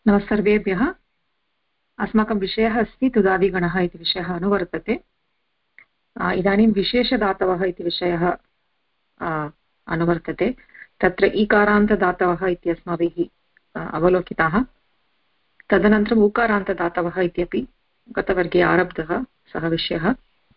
नमः सर्वेभ्यः। अस्माकं विषयः अस्ति तुदादिगणः इति विषयः अनुवर्तते। इदानीं विशेषधातवः इति विषयः अनुवर्तते। तत्र ईकारान्तदातवः इति अस्माभिः अवलोकिताः। तदनन्तरम् उकारान्तदातवः इत्यपि गतवर्गे आरब्धः सः विषयः।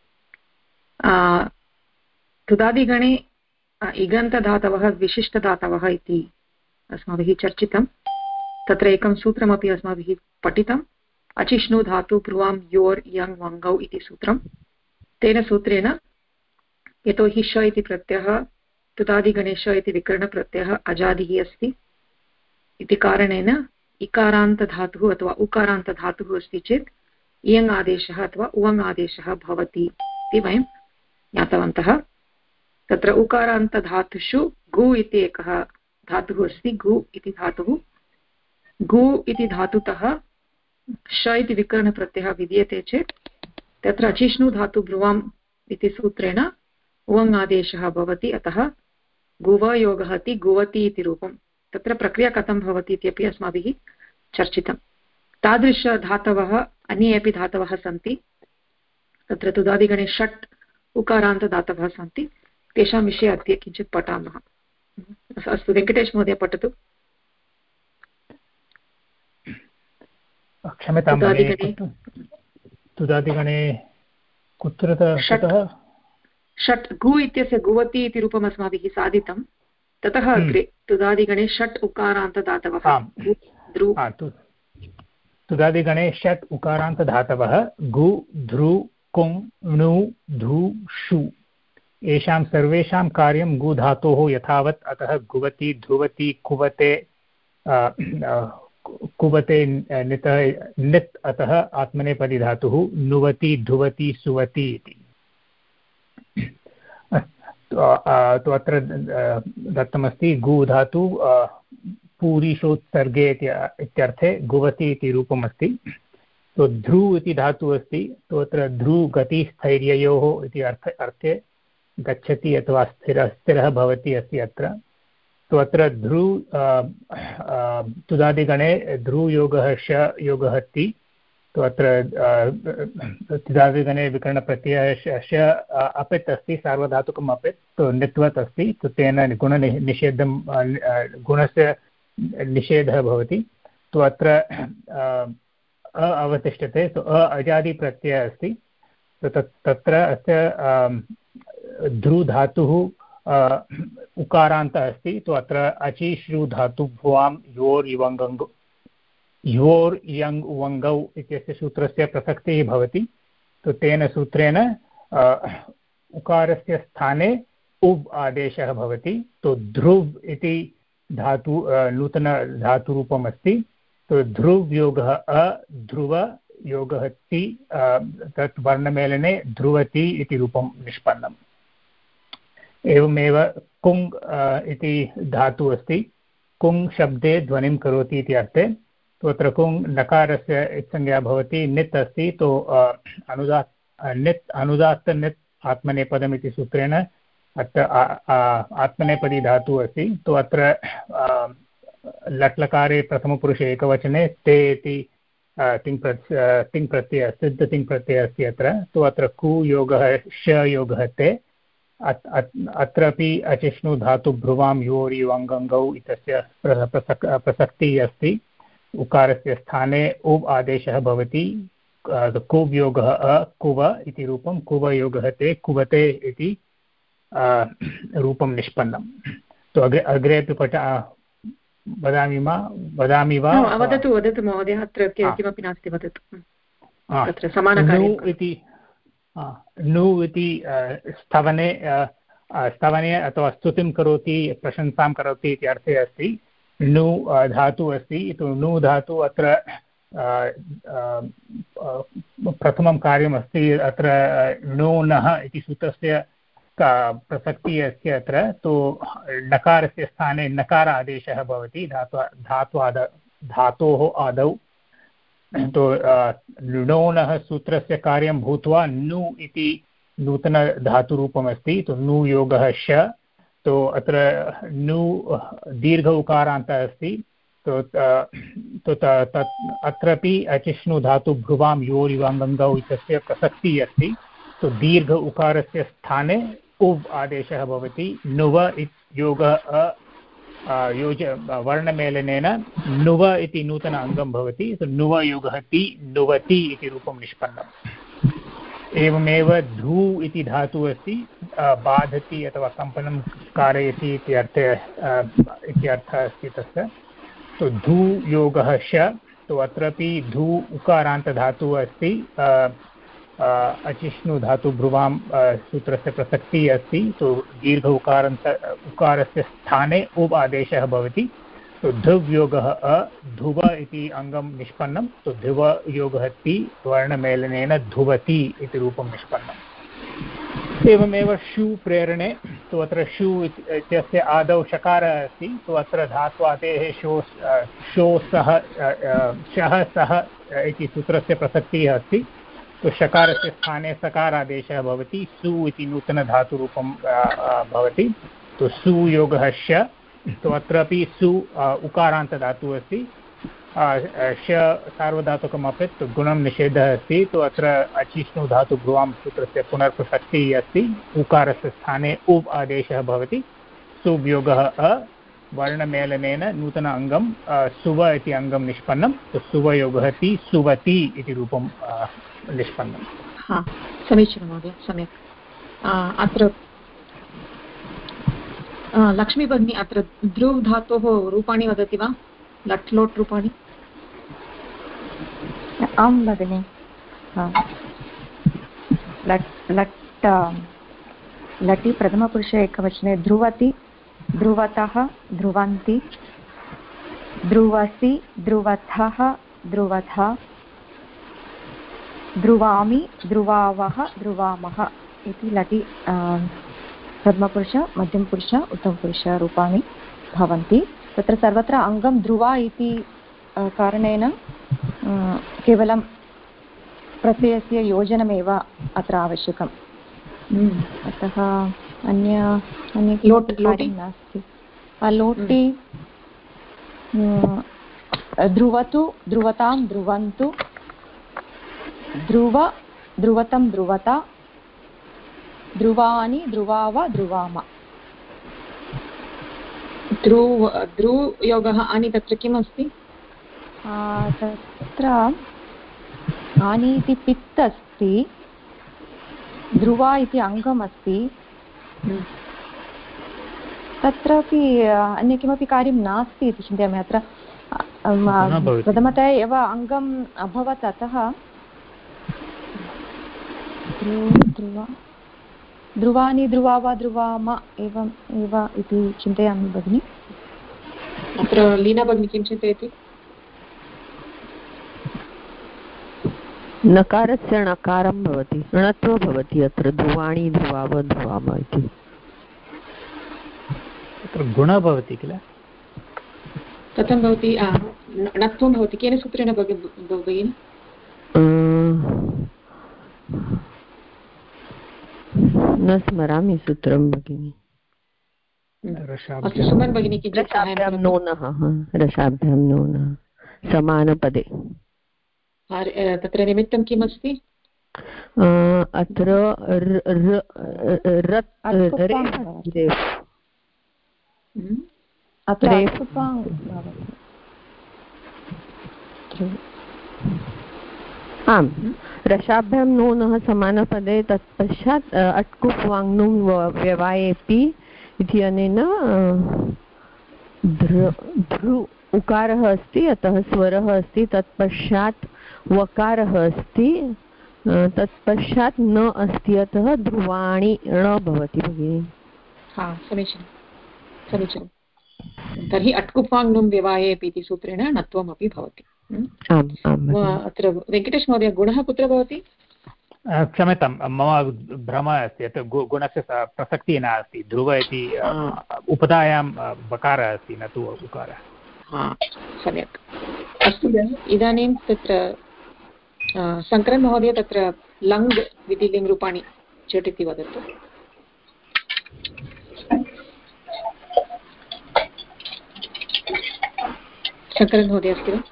तुदादिगणे इगन्तधातवः विशिष्टधातवः इति अस्माभिः चर्चितं। तत्र एकं सूत्रमपि अस्माभिः पठितम्। अचिष्णु धातु ब्रुवां योर् यङ् वङ्गौ इति सूत्रं। तेन सूत्रेण यतोहि श इति प्रत्ययः तुदादिगणे श इति विकरणप्रत्ययः अजादिः अस्ति इति कारणेन इकारान्तधातुः अथवा उकारान्तधातुः अस्ति चेत् इयङ् आदेशः अथवा उवङ् आदेशः भवति इति वयं ज्ञातवन्तः। तत्र उकारान्तधातुषु गु इति एकः धातुः अस्ति। गु इति धातुः गु इति धातुतः श इति विकरणप्रत्ययः विद्यते चेत् तत्र अचिष्णु धातु ब्रुवाम् इति सूत्रेण उवङ् आदेशः भवति। अतः गुवयोगः इति गुवति इति रूपं। तत्र प्रक्रिया कथं भवति इत्यपि अस्माभिः चर्चितं। तादृशधातवः अन्ये अपि धातवः सन्ति। तत्र तुदादिगणे षट् उकारान्तदातवः सन्ति। तेषां विषये अद्य किञ्चित् पठामः। अस्तु, वेङ्कटेश महोदय पठतु। क्षम्यतां तुदादिगणे कुत्र षट् गु इत्यस्य गुवति इति रूपम् अस्माभिः साधितं। ततः अग्रे तुदादिगणे षट् उकारान्तदातवः। तुदादिगणे षट् उकारान्तधातवः गु ध्रु कुङ् णु धु षु। येषां सर्वेषां कार्यं गु धातोः यथावत्। अतः गुवति ध्रुवति कुवते कुवते नित् अतः आत्मनेपदी धातुः नुवति धुवति सुवति इति। तो अत्र दत्तमस्ति गु धातु पूरिषोत्सर्गे इत्यर्थे गुवति इति रूपमस्ति। तो ध्रु इति धातुः अस्ति। तो अत्र ध्रु गतिस्थैर्ययोः इति अर्थे गच्छति अथवा स्थिरः भवति अस्ति अत्र। तो अत्र ध्रु तुदादिगणे ध्रुयोगः श योगः ति। तो अत्र तुदादिगणे विकरणप्रत्ययः श अपित् अस्ति, सार्वधातुकम् अपित्। तो नित्वत् अस्ति। तो तेन गुणनिषेधं गुणस्य निषेधः भवति। तो अत्र अवतिष्ठते। तो अजादिप्रत्ययः अस्ति। तो तत्र अस्य ध्रु धातुः उकारान्तः अस्ति। तो अत्र अचिश्रु धातु भुवां योर् यङ् उवङ्गौ इत्यस्य सूत्रस्य प्रसक्तिः भवति। तो तेन सूत्रेण उकारस्य स्थाने उब् आदेशः भवति। तो ध्रुव् इति धातु नूतनधातुरूपम् अस्ति। तो ध्रुव् योगः अध्रुव योगः ति, तत् वर्णमेलने ध्रुवति इति रूपं निष्पन्नम्। एवमेव कुङ् इति धातुः अस्ति। कुङ् शब्दे ध्वनिं करोति इति अर्थे। तो अत्र कुङ् नकारस्य इत्संज्ञा भवति। नित् अस्ति। तो अनुदात्त नित् आत्मनेपदम् इति सूत्रेण अत्र आत्मनेपदी धातुः अस्ति। तो अत्र लट्लकारे प्रथमपुरुषे एकवचने ते इति तिङ्प्रत्ययः सिद्धतिङ्प्रत्ययः अस्ति अत्र। तो अत्र कु योगः श योगः ते। अत्रापि अचिष्णु धातु भ्रुवां योरि वङ्गौ इत्यस्य प्रसक्तिः अस्ति। उकारस्य स्थाने उब् आदेशः भवति। कुब् योगः अ कुव इति रूपं, कुवयोगः ते कुवते इति रूपं निष्पन्नम्। तो अग्रे अपि वदामि वा? वदतु वदतु महोदय, अत्र किमपि नास्ति, वदतु। तत्र समानकार्यं नु इति स्तवने अथवा स्तुतिं करोति, प्रशंसां करोति इति अर्थे अस्ति। नु धातुः अस्ति। तो नु धातु अत्र प्रथमं कार्यमस्ति। अत्र णोनः इति सूत्रस्य प्रसक्तिः अस्ति अत्र। तो नकारस्य स्थाने नकार आदेशः भवति धातोः आदौ। तो णोनः सूत्रस्य कार्यं भूत्वा नु इति नूतनधातुरूपमस्ति। तो नु योगः श। तो अत्र नु दीर्घ उकारान्तः अस्ति। अत्रापि अचिष्णु धातु भ्रुवां योरिवाङ्गौ इत्यस्य प्रसक्तिः अस्ति। तो दीर्घ उकारस्य स्थाने उव् आदेशः भवति। नुव योगः योज वर्णमेलनेन नुव इति नूतन अङ्गं भवति। नुव योगः ति नुवति इति रूपं निष्पन्नम्। एवमेव धू इति धातुः अस्ति, बाधति अथवा कम्पनं कारयति इति अर्थः अस्ति तस्य। तो धू योगः श, तो अत्रापि धू उकारान्तधातुः अस्ति। अचिष्णु धातु भ्रुवां सूत्रस्य प्रसक्तिः अस्ति। तो दीर्घ उकारस्य स्थाने उप् आदेशः भवति। तो ध्रुव् योगः अ, ध्रुव इति अङ्गं निष्पन्नं। तो ध्रुव योगः ति वर्णमेलनेन ध्रुवति इति रूपं निष्पन्नम्। एवमेव शु प्रेरणे, तो अत्र शु इत्यस्य आदौ शकारः अस्ति। तो अत्र धात्वादेः शो सः शः सः इति सूत्रस्य प्रसक्तिः अस्ति। तो शकारस्य स्थाने सकारादेशः भवति। सु इति नूतनधातुरूपं भवति। तो सुयोगः श, तो अत्रापि सु उकारान्तधातुः अस्ति। श सार्वधातुकम् अपेत् गुणं निषेधः अस्ति। तो अत्र अचिष्णु धातु भ्रुवां सूत्रस्य पुनर्प्रसक्तिः अस्ति। उकारस्य स्थाने उप् आदेशः भवति। सुयोगः अ, वर्णमेलनेन नूतन अङ्गं सुव इति अङ्गं निष्पन्नं। तो सुवयोगः ति सुवति इति रूपं निष्पन्नं। हा, समीचीनं महोदय, सम्यक्। अत्र लक्ष्मी भगिनी, अत्र ध्रुव् धातोः रूपाणि वदति वा? लट् लोट् रूपाणि? आं भगिनि। लटि प्रथमपुरुषे एकवचने ध्रुवति, ध्रुवतः, ध्रुवन्ति, ध्रुवसि, ध्रुवथः, ध्रुवथा, ध्रुवामि, ध्रुवावः, ध्रुवामः इति लटि प्रथमपुरुष, मध्यमपुरुष, उत्तमपुरुषरूपाणि भवन्ति। तत्र सर्वत्र अङ्गं ध्रुवा इति कारणेन केवलं प्रत्ययस्य योजनमेव अत्र आवश्यकम्। अतः अन्य कार्यं नास्ति। लोटि ध्रुवतु, ध्रुवतां, ध्रुवन्तु, ध्रुव, ध्रुवतं, ध्रुवता, ध्रुवानि, ध्रुवाव, ध्रुवाम। ध्रुव योगः आनि तत्र किम् अस्ति? तत्र आनि इति पित् अस्ति, ध्रुवा इति अङ्गम् अस्ति। तत्रापि अन्य किमपि कार्यं नास्ति इति चिन्तयामि। अत्र प्रथमतया एव अङ्गम् अभवत्, अतः ध्रुवानि, ध्रुवाव, ध्रुवाम एवम् एव इति चिन्तयामि भगिनि। अत्र लीना भगिनी किं चिन्तयति? नकारस्य णकारं भवति, णत्वं भवति अत्र ध्रुवाणि, ध्रुवाव, ध्रुवाम इति। तत्र गुणः भवति किल? कथं भवति? णत्वं भवति, केन सूत्रेण भगिनि? न स्मरामि सूत्रं भगिनि। सुमन् भगिनी किञ्चित् रसाभ्यां नोनः, रसाभ्यां नोनः समानपदे। तत्र निमित्तं किम् अस्ति? अत्र आम्, रसाभ्यां नोनः समानपदे, तत्पश्चात् अट्कुप् वाङ्नुं व्यवायेपि इत्यनेन ध्रु उकारः अस्ति, अतः स्वरः अस्ति, तत्पश्चात् वकारः अस्ति, तत्पश्चात् न अस्ति, अतः ध्रुवाणि ण भवति भगिनि। समीचीनं। तर्हि अट्कुप्वाङ्नुं व्यवायेपि इति सूत्रेण णत्वमपि भवति। अत्र वेङ्कटेश महोदय, गुणः कुत्र भवति? क्षम्यतां, मम भ्रमः अस्ति। यत् गुणस्य प्रसक्तिः नास्ति। ध्रुव इति उपधायां बकारः अस्ति, न तु उकारः। सम्यक्, अस्तु। इदानीं तत्र शङ्करन् महोदय, तत्र लङ् विधिलिङ् रूपाणि झटिति वदतु। शङ्करन् महोदय अस्ति वा?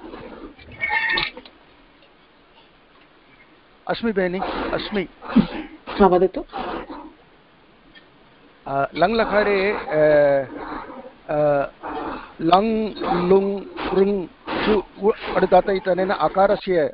अस्मि भगिनि, अस्मि। वदतु। लङ् लकारे लङ् लुङ् ऋङ् चु अडुदात इत्यनेन अकारस्य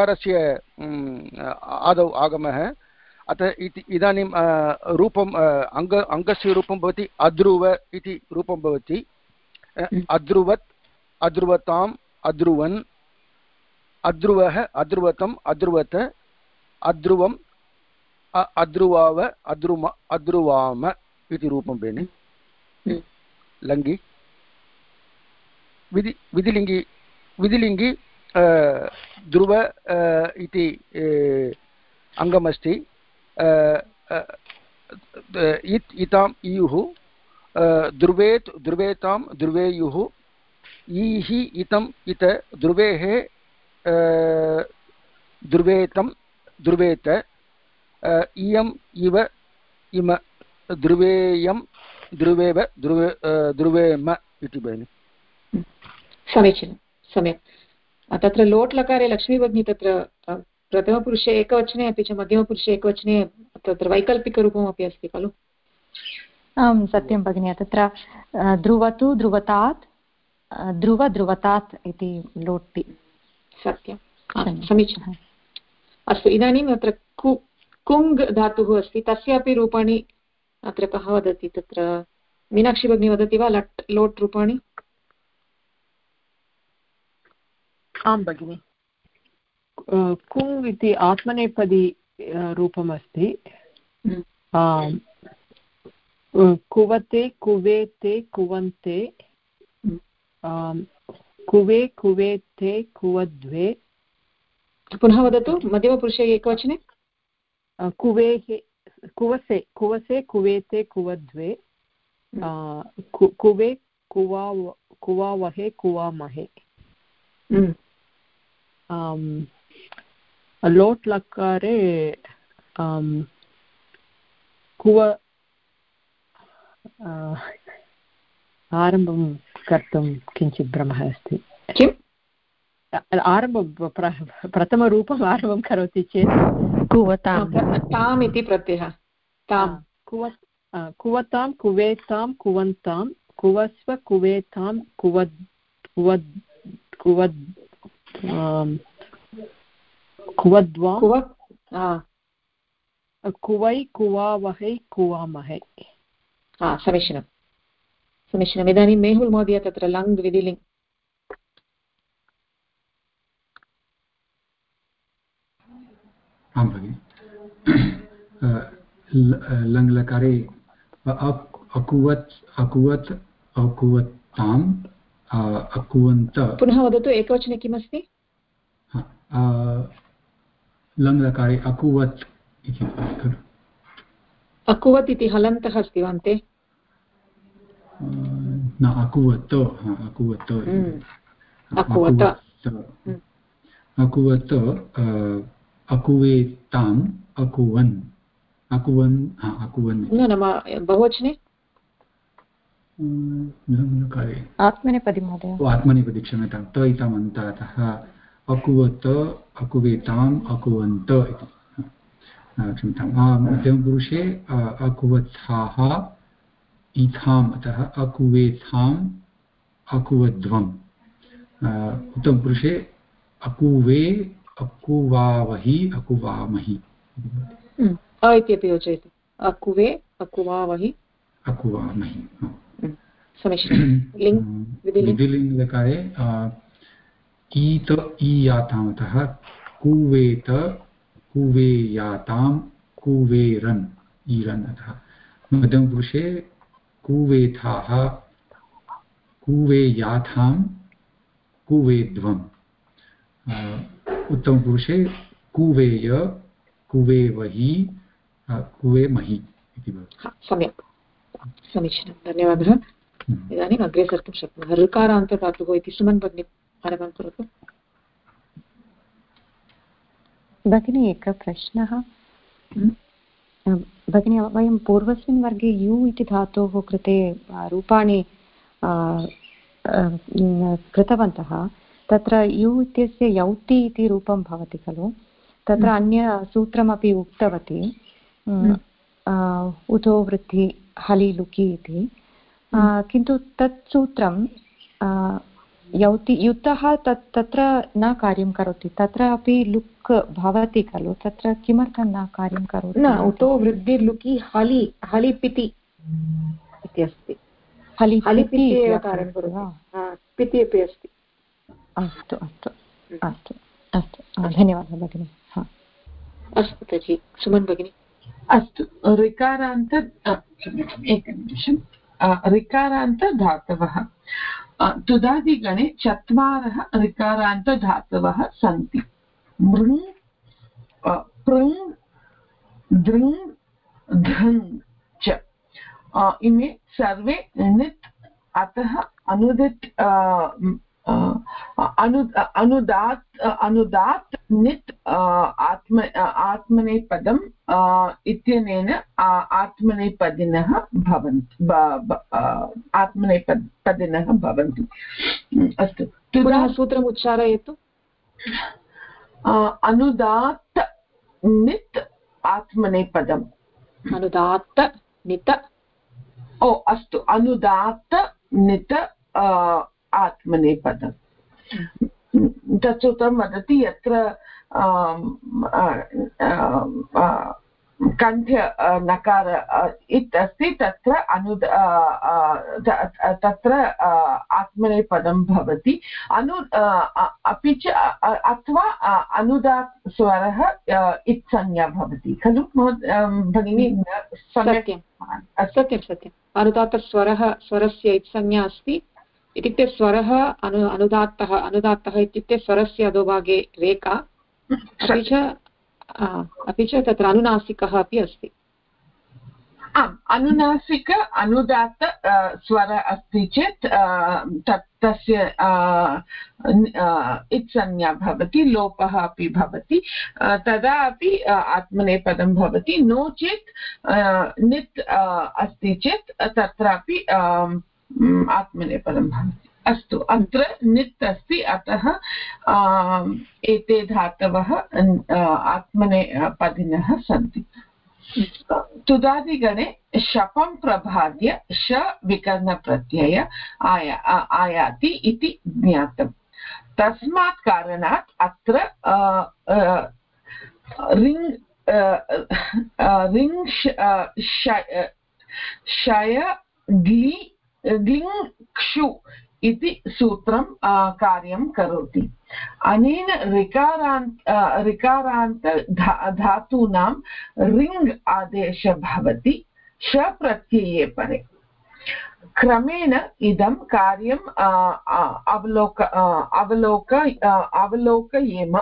आदौ आगमः। अतः इदानीं रूपम् अङ्गस्य रूपं भवति अध्रुव इति रूपं भवति। अध्रुवत्, अध्रुवताम्, अध्रुवन्, अध्रुवः, अध्रुवतम्, अध्रुवत, अध्रुवम्, अध्रुवाव, अध्रुवाम इति रूपं बेनि लङ्गि। विधिलिङ्गि ध्रुव इति अङ्गमस्ति। इत्, इताम्, इयुः, ध्रुवेत्, ध्रुवेतां, ध्रुवेयुः, ईः, इतम्, इत, ध्रुवेः, ध्रुवेतं, ध्रुवेत, इयम्, इव, इम, ध्रुवेयं, ध्रुवेव, ध्रुवेम इति भगिनि। समीचीनं, सम्यक्। तत्र लोट् लकारे लक्ष्मी भगिनी तत्र प्रथमपुरुषे एकवचने अपि च मध्यमपुरुषे एकवचने तत्र वैकल्पिकरूपमपि अस्ति खलु? आं सत्यं भगिनि। तत्र ध्रुवतु, ध्रुवतात्, ध्रुव, ध्रुवतात् इति लोट्ति। सत्यं, समीचीनम्। अस्तु, इदानीम् अत्र कुङ् धातुः अस्ति, तस्यापि रूपाणि अत्र कः वदति? तत्र मीनाक्षी भगिनी वदति वा लोट् रूपाणि? आं भगिनि। कुङ् इति आत्मनेपदी रूपमस्ति। कुवते, कुवेते, कुवन्ते, कुवे, कुवेते, कुवद्वे। पुनः वदतु, मध्यमपुरुषे एकवचने। कुवेः, कुवसे, कुवसे, कुवेते, कुवद्वे, कुवे, कुवावहे, कुवामहे। लोट् लकारे कुव आरम्भं कर्तुं किञ्चित् भ्रमः अस्ति। किम् आरम्भं प्रथमरूपम् आरम्भं करोति चेत् कुवतां, ताम् इति प्रत्ययः। ताम्, कुवतां, कुवेतां, कुवन्तां, कुवस्व, कुवेतां, कुवद्, कुवद्, कुवद्, कुवद्वां, कुवै, कुवावहै, कुवामहे। समीचीनं, समीचीनम्। इदानीं मेहुल् महोदय तत्र लङ् विधिलिङ्। आं भगिनि। लङ् लकारे अकुवत्, अकुवत्, अकुवत्ताम्, अकुवन्त। पुनः वदतु, एकवचने किमस्ति? लङ् लकारे अकुवत् इति खलु? अकुवत् इति हलन्तः अस्ति वा अन्ते? न, अकुवत्, अकुवत्, अकुवत्, अकुवत्, अकुवेताम्, अकुवन्, अकुवन्, अकुवन्। न बहुवचने आत्मनेपदी महोदय। आत्मनेपदी, क्षम्यतां। त इताम् अन्तातः अकुवत्, अकुवेताम्, अकुवन्त इति। क्षम्यताम्। मध्यमपुरुषे अकुवत्साः, इथाम्, अतः अकुवेथाम्, अकुवध्वम्। उत्तमपुरुषे अकुवे, अकुवावहि, अकुवामहि। अ इत्यपि योजयतु। अकुवे, अकुवावहि, अकुवामहि। समीचीनं। विधिलिङ् लकारे ईत, ईयातामतः कुवेत, कुवेयाताम्, कुवेरन्, ईरन्। अतः मध्यमपुरुषे कुवेथाः, कुवेयाथाम्, कुवेध्वम्। उत्तमपुरुषे कुवेय, कुवेवहि, कुवेमहि इति भवति। सम्यक्, समीचीनं, धन्यवादः। इदानीम् अग्रे सर्तुं शक्नुमः। ऋकारान्तधातुः इति सुमन् भगिनी आरम्भं करोतु। भगिनी, एकः प्रश्नः। भगिनी, वयं पूर्वस्मिन् वर्गे यु इति धातोः कृते रूपाणि कृतवन्तः तत्र यु इत्यस्य यौति इति रूपं भवति खलु तत्र अन्यसूत्रमपि उक्तवती उतो वृद्धि हलि लुकि इति किन्तु तत् सूत्रं यौति युतः तत्र न कार्यं करोति तत्र अपि लुक् भवति खलु तत्र किमर्थं न कार्यं करोति न उतो वृद्धिर्लुकि हलि हलिपिति इति अस्ति हलिपिति एव कार्यं करोति पिति अपि अस्ति अस्तु अस्तु अस्तु अस्तु धन्यवादः भगिनि अस्तु तर्हि सुमन् भगिनि अस्तु ऋकारान्त एकनिमिषं ऋकारान्तधातवः तुदादिगणे 4 ऋकारान्तधातवः सन्ति मृङ् पृङ् दृङ् धृङ् च इमे सर्वे नित् अतः अनुदित् अनुदात् नित् आत्मनेपदम् इत्यनेन आत्मनेपदिनः भवन्ति आत्मनेपदिनः भवन्ति अस्तु पुनः सूत्रम् उच्चारयतु अनुदात् नित् आत्मनेपदम् अनुदात्त नित अस्तु अनुदात्त नित आत्मनेपदम् तत् सूत्रं वदति यत्र कण्ठ्य नकार इत् अस्ति तत्र तत्र आत्मनेपदं भवति अपि च अथवा अनुदात् स्वरः इत्संज्ञा भवति खलु भगिनी सत्यं सत्यं सत्यम् अनुदात्तस्वरः स्वरस्य इत्संज्ञा अस्ति इत्युक्ते स्वरः अनुदात्तः इत्युक्ते स्वरस्य अधोभागे रेखा अपि च तत्र अनुनासिकः अपि अस्ति आम् अनुनासिक अनुदात्त स्वर अस्ति चेत् तस्य इत्संज्ञा भवति लोपः अपि भवति तदा अपि आत्मनेपदं भवति नो चेत् नित् अस्ति चेत् तत्रापि आत्मनेपदं भवति अस्तु अत्र नित् अस्ति अतः एते धातवः आत्मनेपदिनः सन्ति तुदादिगणे शपं प्रबाद्य श विकरणप्रत्यय आयाति इति ज्ञातम् तस्मात् कारणात् अत्र रिङ् शय ग्लिङ् क्षु इति सूत्रं कार्यं करोति अनेन ऋकारान्त धातूनां रिङ् आदेशः भवति श प्रत्यये परे क्रमेण इदं कार्यं अवलोकयेम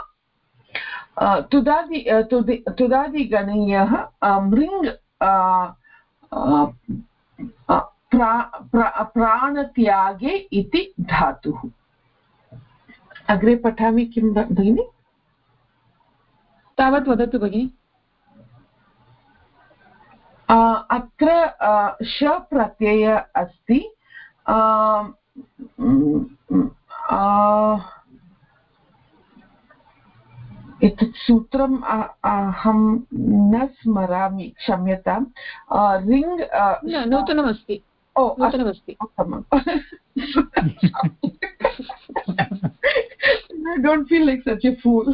तुदादिगणीयः मृङ् प्राणत्यागे इति धातुः अग्रे पठामि किं भगिनि तावत् वदतु भगिनि अत्र श प्रत्यय अस्ति एतत् सूत्रम् अहं न स्मरामि क्षम्यताम् रिङ् नूतनमस्ति नूतनमस्ति I don't feel like such a fool.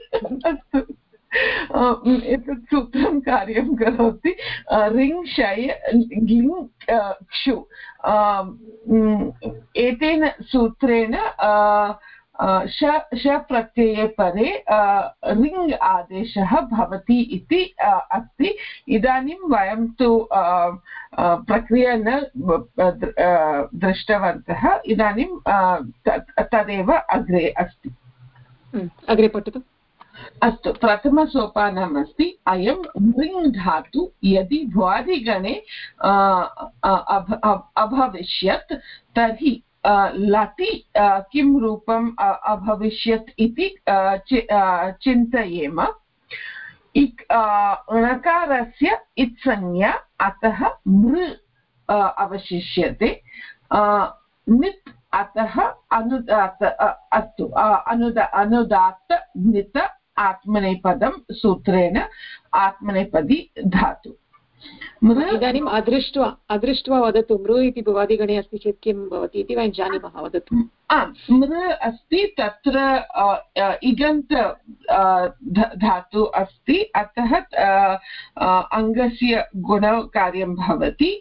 एतत् सूत्रं कार्यं करोति रिङ् शय ग्लिङ् क्षु एतेन सूत्रेण श प्रत्यये परे रिङ् आदेशः भवति इति अस्ति इदानीं वयं तु प्रक्रिया न दृष्टवन्तः इदानीं तदेव अग्रे अस्ति अग्रे पठतु अस्तु प्रथमसोपानम् अस्ति अयं रिङ् धातु यदि भ्वादिगणे अभविष्यत् तर्हि लटि किं रूपम् अभविष्यत् इति चिन्तयेम णकारस्य इत्संज्ञा अतः मृ अवशिष्यते नित् अतः अनुदात्त अस्तु अनुदात्त नित आत्मनेपदं सूत्रेण आत्मनेपदी धातु। इदानीम् अदृष्ट्वा वदतु मृ इति भुवादिगणे अस्ति चेत् किं भवति इति वयं जानीमः, वदतु। मृ अस्ति, तत्र इगन्त धातु अस्ति, अतः अङ्गस्य गुणकार्यं भवति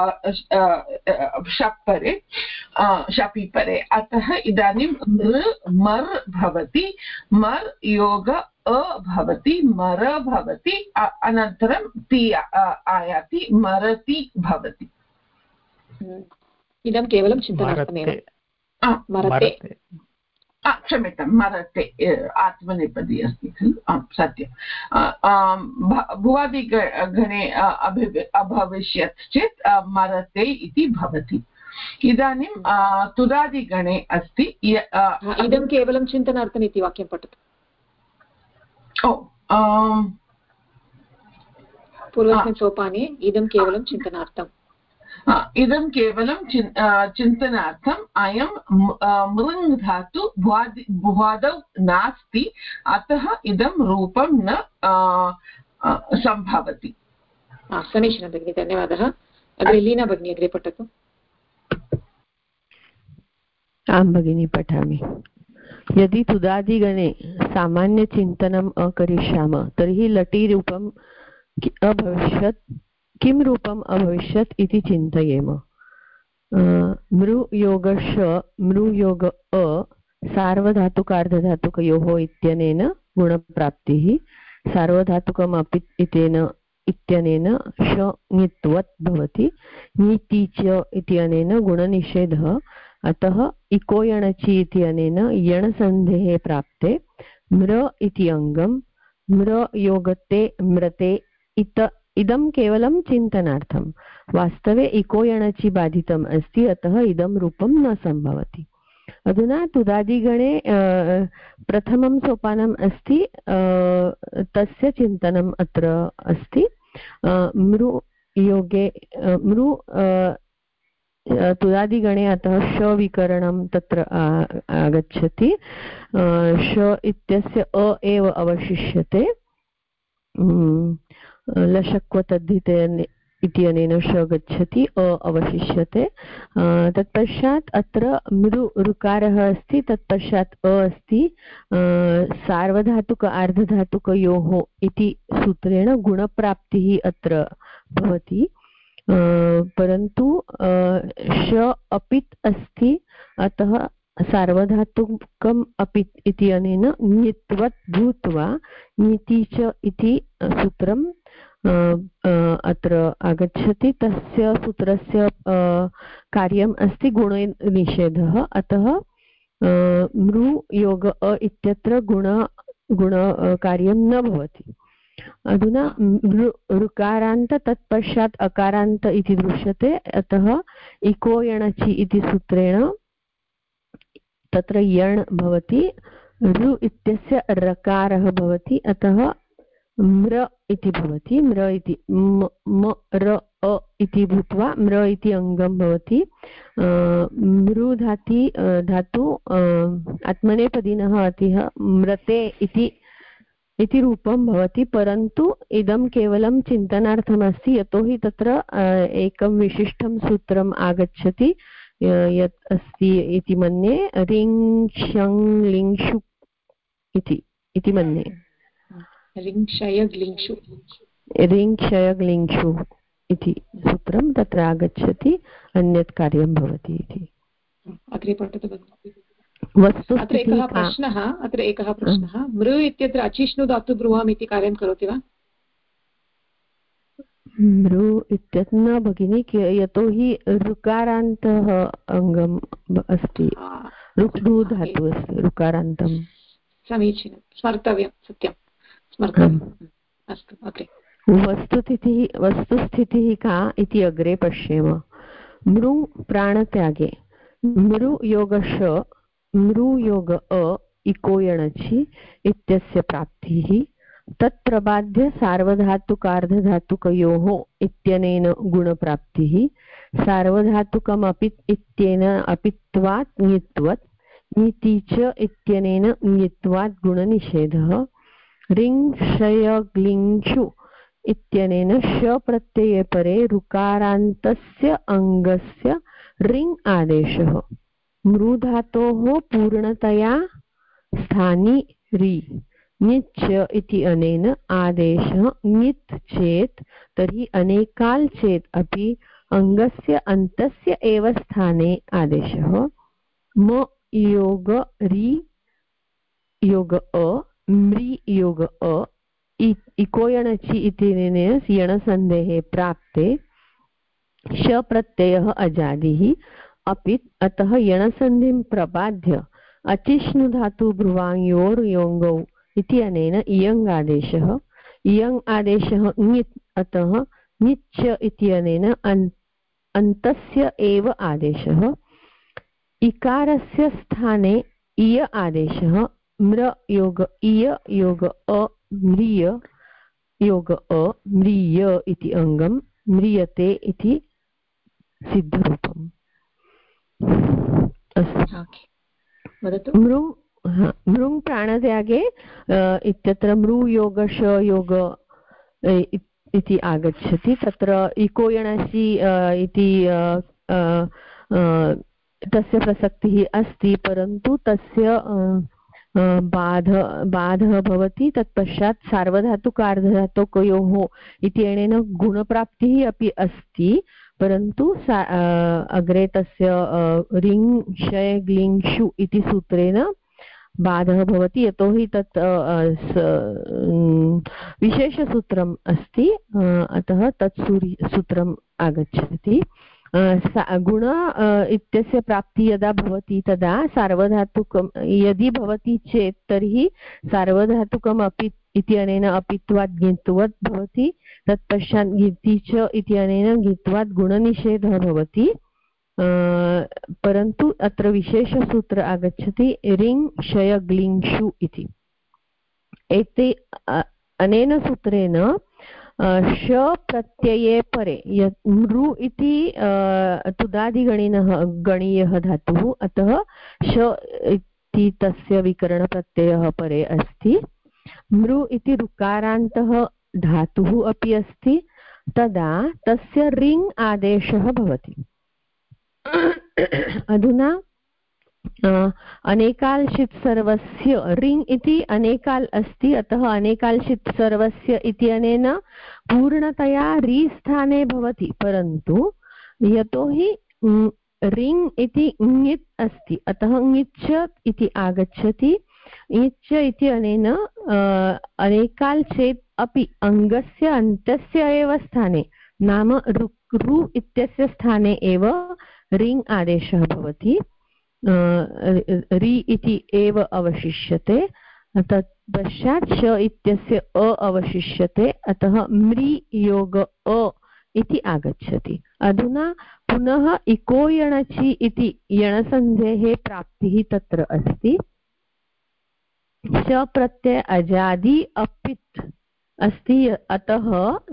शपि परे, अतः इदानीं मृ मर् भवति, मर् योग भवति, मर भवति, अनन्तरं ति आयाति, मरति भवति। इदं केवलं चिन्तनार्थमेव। मरते, क्षम्यतां, मरते आत्मनेपदी अस्ति खलु, सत्यं। भुवादिगणे अभविष्यत् चेत् मरते इति भवति। इदानीं तुदादिगणे अस्ति, इदं केवलं चिन्तनार्थम् इति वाक्यं पठतु। पूर्वस्मिन् सोपाने इदं केवलं चिन्तनार्थम्। इदं केवलं चिन्तनार्थम्। अयं मृङ् धातु भुवादौ नास्ति, अतः इदं रूपं न सम्भवति। समीचीनं भगिनि, धन्यवादः। अग्रे लीना भगिनी अग्रे पठतु। आं भगिनी, पठामि। यदि तुदादिगणे सामान्यचिन्तनम् अकरिष्यामः तर्हि लटीरूपम् अभविष्यत्। किं रूपम् अभविष्यत् इति चिन्तयेम। मृयोगश मृयोग अ सार्वधातुकार्धधातुकयोः इत्यनेन गुणप्राप्तिः, सार्वधातुकम् अपि इत्यनेन श ङित्वत् भवति, ङिति च इत्यनेन गुणनिषेधः, अतः इको यणचि इत्यनेन यणसन्धेः प्राप्ते म्र इति अङ्गं, म्र योगते म्रते इदं केवलं चिन्तनार्थं। वास्तवे इको यणचि बाधितम् अस्ति, अतः इदं रूपं न सम्भवति। अधुना तुदादिगणे प्रथमं सोपानम् अस्ति, तस्य चिन्तनम् अत्र अस्ति। मृ योगे मृ तुदादिगणे, अतः श विकरणं तत्र आगच्छति। श इत्यस्य अ एव अवशिष्यते, लशक्वतद्धितेन इत्यनेन श गच्छति, अ अवशिष्यते। तत्पश्चात् अत्र मृ ऋकारः अस्ति, तत्पश्चात् अ अस्ति। सार्वधातुक अर्धधातुकयोः इति सूत्रेण गुणप्राप्तिः अत्र भवति, परन्तु श अपित् अस्ति, अतः सार्वधातुकम् अपित् इति अनेन ङित्वत् भूत्वा ङिति च इति सूत्रं अत्र आगच्छति। तस्य सूत्रस्य कार्यम् अस्ति गुणनिषेधः, अतः मृ योग अ इत्यत्र गुणकार्यं न भवति। अधुना ऋकारान्त तत्पश्चात् अकारान्त इति दृश्यते, अतः इको यणचि इति सूत्रेण तत्र यण् भवति, ऋ इत्यस्य रकारः भवति, अतः म्र इति भवति। म्र इति म र अ इति भूत्वा म्र इति अङ्गं भवति। मृ धातु आत्मनेपदिनः अतिः म्रते इति रूपं भवति, परन्तु इदं केवलं चिन्तनार्थमस्ति, यतोहि तत्र एकं विशिष्टं सूत्रम् आगच्छति यत् अस्ति इति मन्ये, रिङ् लिङ्षु इति मन्ये। रिङ्क्षयग्लिङ्षु इति सूत्रं तत्र आगच्छति, अन्यत् कार्यं भवति इति। अग्रे पठतु। अत्र एकः प्रश्नः, मृ इत्यत्र अचिष्णु धातु ब्रुवाम् इति कार्यं करोति वा? मृ इत्यत्र न भगिनि, यतोहि ऋकारान्तः अङ्गम् अस्ति, ऋ धातु अस्ति, ऋकारान्तं। समीचीनं, स्मर्तव्यं, सत्यं स्मर्तव्यम्। अस्तु, अग्रे। वस्तुस्थितिः का इति अग्रे पश्येम। मृ प्राणत्यागे मृ योगश मृ योग अ इको यणचि इत्यस्य प्राप्तिः, तत्प्रबाध्य सार्वधातुकार्धधातुकयोः इत्यनेन गुणप्राप्तिः सार्वधातुकम् अपित् इत्यनेन अपित्वात् ङित्वत् ङिति च इत्यनेन ङित्वात् गुणनिषेधः ऋङ्क्षयग्लिङ्क्षु इत्यनेन श प्रत्यये परे ऋकारान्तस्य अङ्गस्य ऋङ् आदेशः मृधातोः पूर्णतया स्थानि रि ङिच् इति अनेन आदेशः ङित् चेत् तर्हि अनेकाल् चेत् अपि अङ्गस्य अन्तस्य एव स्थाने आदेशः म योग रि योग अ म्रि योग अ इको यणचि इत्यनेन यणसन्धेः प्राप्ते श प्रत्ययः अजादिः अपि अतः यणसन्धिं प्रबाध्य अचिष्णुधातु भ्रुवाङ्योर्योङ्गौ इति अनेन इयङ् आदेशः इयङ् आदेशः ङित् अतः ङिच् इत्यनेन अन्तस्य एव आदेशः इकारस्य स्थाने इय आदेशः म्र योग इय योग अ म्रिय योग अ म्रिय इति अङ्गं म्रियते इति सिद्धरूपम् मृङ् प्राणत्यागे इत्यत्र मृ योग श योग इति आगच्छति तत्र इको यणसि इति तस्य प्रसक्तिः अस्ति परन्तु तस्य बाधः भवति तत्पश्चात् सार्वधातुकार्धधातुकयोः इत्यनेन गुणप्राप्तिः अपि अस्ति परन्तु अग्रे तस्य ऋङ् क्षय ग्लिङ्क्षु इति सूत्रेण बाधः भवति यतोहि तत् विशेषसूत्रम् अस्ति अतः तत् सूत्रम् आगच्छति गुण इत्यस्य प्राप्तिः यदा भवति तदा सार्वधातुकं यदि भवति चेत् तर्हि सार्वधातुकम् अपि इत्यनेन अपित्वात् ङित्वात् भवति तत्पश्चात् ङिति च इत्यनेन ङित्वात् गुणनिषेधः भवति परन्तु अत्र विशेषसूत्र आगच्छति ऋङ् क्षय ग्लिङ्क्षु इति एते अनेन सूत्रेण श प्रत्यये परे मृ इति तुदादिगणिनः गणीयः धातुः अतः श इति तस्य विकरणप्रत्ययः परे अस्ति मृ इति ऋकारान्तः धातुः अपि अस्ति तदा तस्य ऋङ् आदेशः भवति अधुना अनेकाल्शित् सर्वस्य ऋङ् इति अनेकाल् अस्ति अतः अनेकाल्शित् सर्वस्य इत्यनेन पूर्णतया रि स्थाने भवति परन्तु यतोहि ऋङ् इति ङित् अस्ति अतः ङिच् इति आगच्छति ङिच् इति अनेन अनेकाल् चेत् अपि अङ्गस्य अन्तस्य एव स्थाने नाम ऋ इत्यस्य स्थाने एव ऋङ् आदेशः भवति रि इति एव अवशिष्यते तत् पश्चात् श इत्यस्य अ अवशिष्यते अतः म्रि योग अ इति आगच्छति अधुना पुनः इको यणचि इति यणसन्धेः प्राप्तिः तत्र अस्ति श प्रत्यय अजादि अपित् अस्ति अतः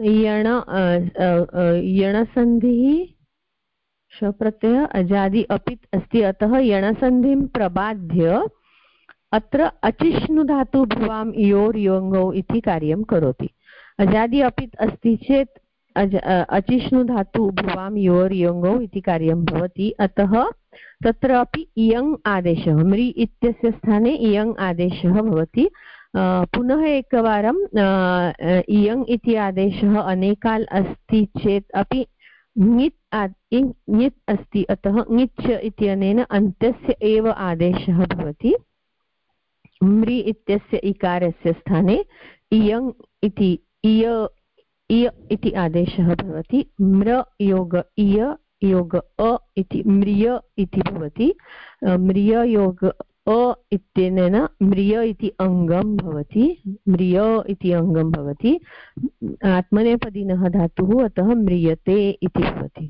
यणसन्धिः शप्रत्यय अजादि अपित् अस्ति अतः यणसन्धिं प्रबाध्य अत्र अचिष्णुधातु भ्रुवां योर् योङ्गौ इति कार्यं करोति अजादि अपित् अस्ति चेत् अचिष्णुधातु भ्रुवां योर् योङ्गौ इति कार्यं भवति अतः तत्र अपि इयङ् आदेशः म्रि इत्यस्य स्थाने इयङ् आदेशः भवति पुनः एकवारं इयङ् इति आदेशः अनेकाल् अस्ति चेत् अपि ङित् अस्ति अतः ङिच् इत्यनेन अन्त्यस्य एव आदेशः भवति म्रि इत्यस्य इकारस्य स्थाने इयङ् इति इय इति आदेशः भवति म्र योग इय योग अ इति म्रिय इति भवति म्रिय योग अ इत्यनेन म्रिय इति अङ्गं भवति म्रिय इति अङ्गं भवति आत्मनेपदिनः धातुः अतः म्रियते इति भवति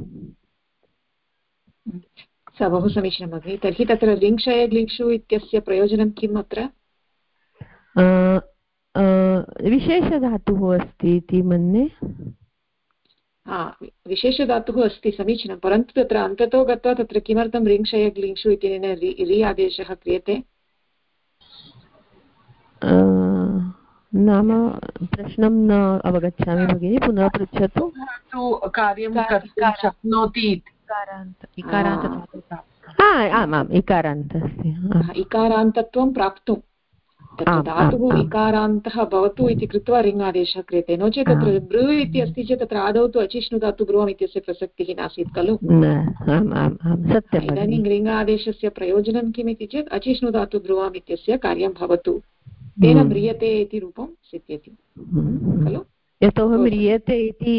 बहु समीचीनं भगिनि तर्हि तत्र ऋङ्क्षय ग्लिङ्क्षु इत्यस्य प्रयोजनं किम् अत्र विशेषधातुः अस्ति इति मन्ये। विशेषधातुः अस्ति, समीचीनं, परन्तु तत्र अन्ततो गत्वा तत्र किमर्थं रिङ्क्षयग् लिङ्क्षु इत्यनेन रि आदेशः क्रियते? नाम प्रश्नं न अवगच्छामि भगिनि, पुनः पृच्छतु। कार्यं कर्तुं शक्नोति। आमाम् इकारान्त अस्ति। इकारान्तत्वं प्राप्तुं तत्र धातुः इकारान्तः भवतु इति कृत्वा रिङ् आदेशः क्रियते। नो चेत् तत्र बृ इति अस्ति चेत् तत्र आदौ तु अचिष्णु धातु ब्रुवम् इत्यस्य प्रसक्तिः नासीत् खलु। इदानीं रिङ् आदेशस्य प्रयोजनं किम् इति चेत् अचिष्णु धातु ब्रुवाम् इत्यस्य कार्यं भवतु, तेन म्रियते इति रूपं सिद्ध्यति खलु। यतोः म्रियते इति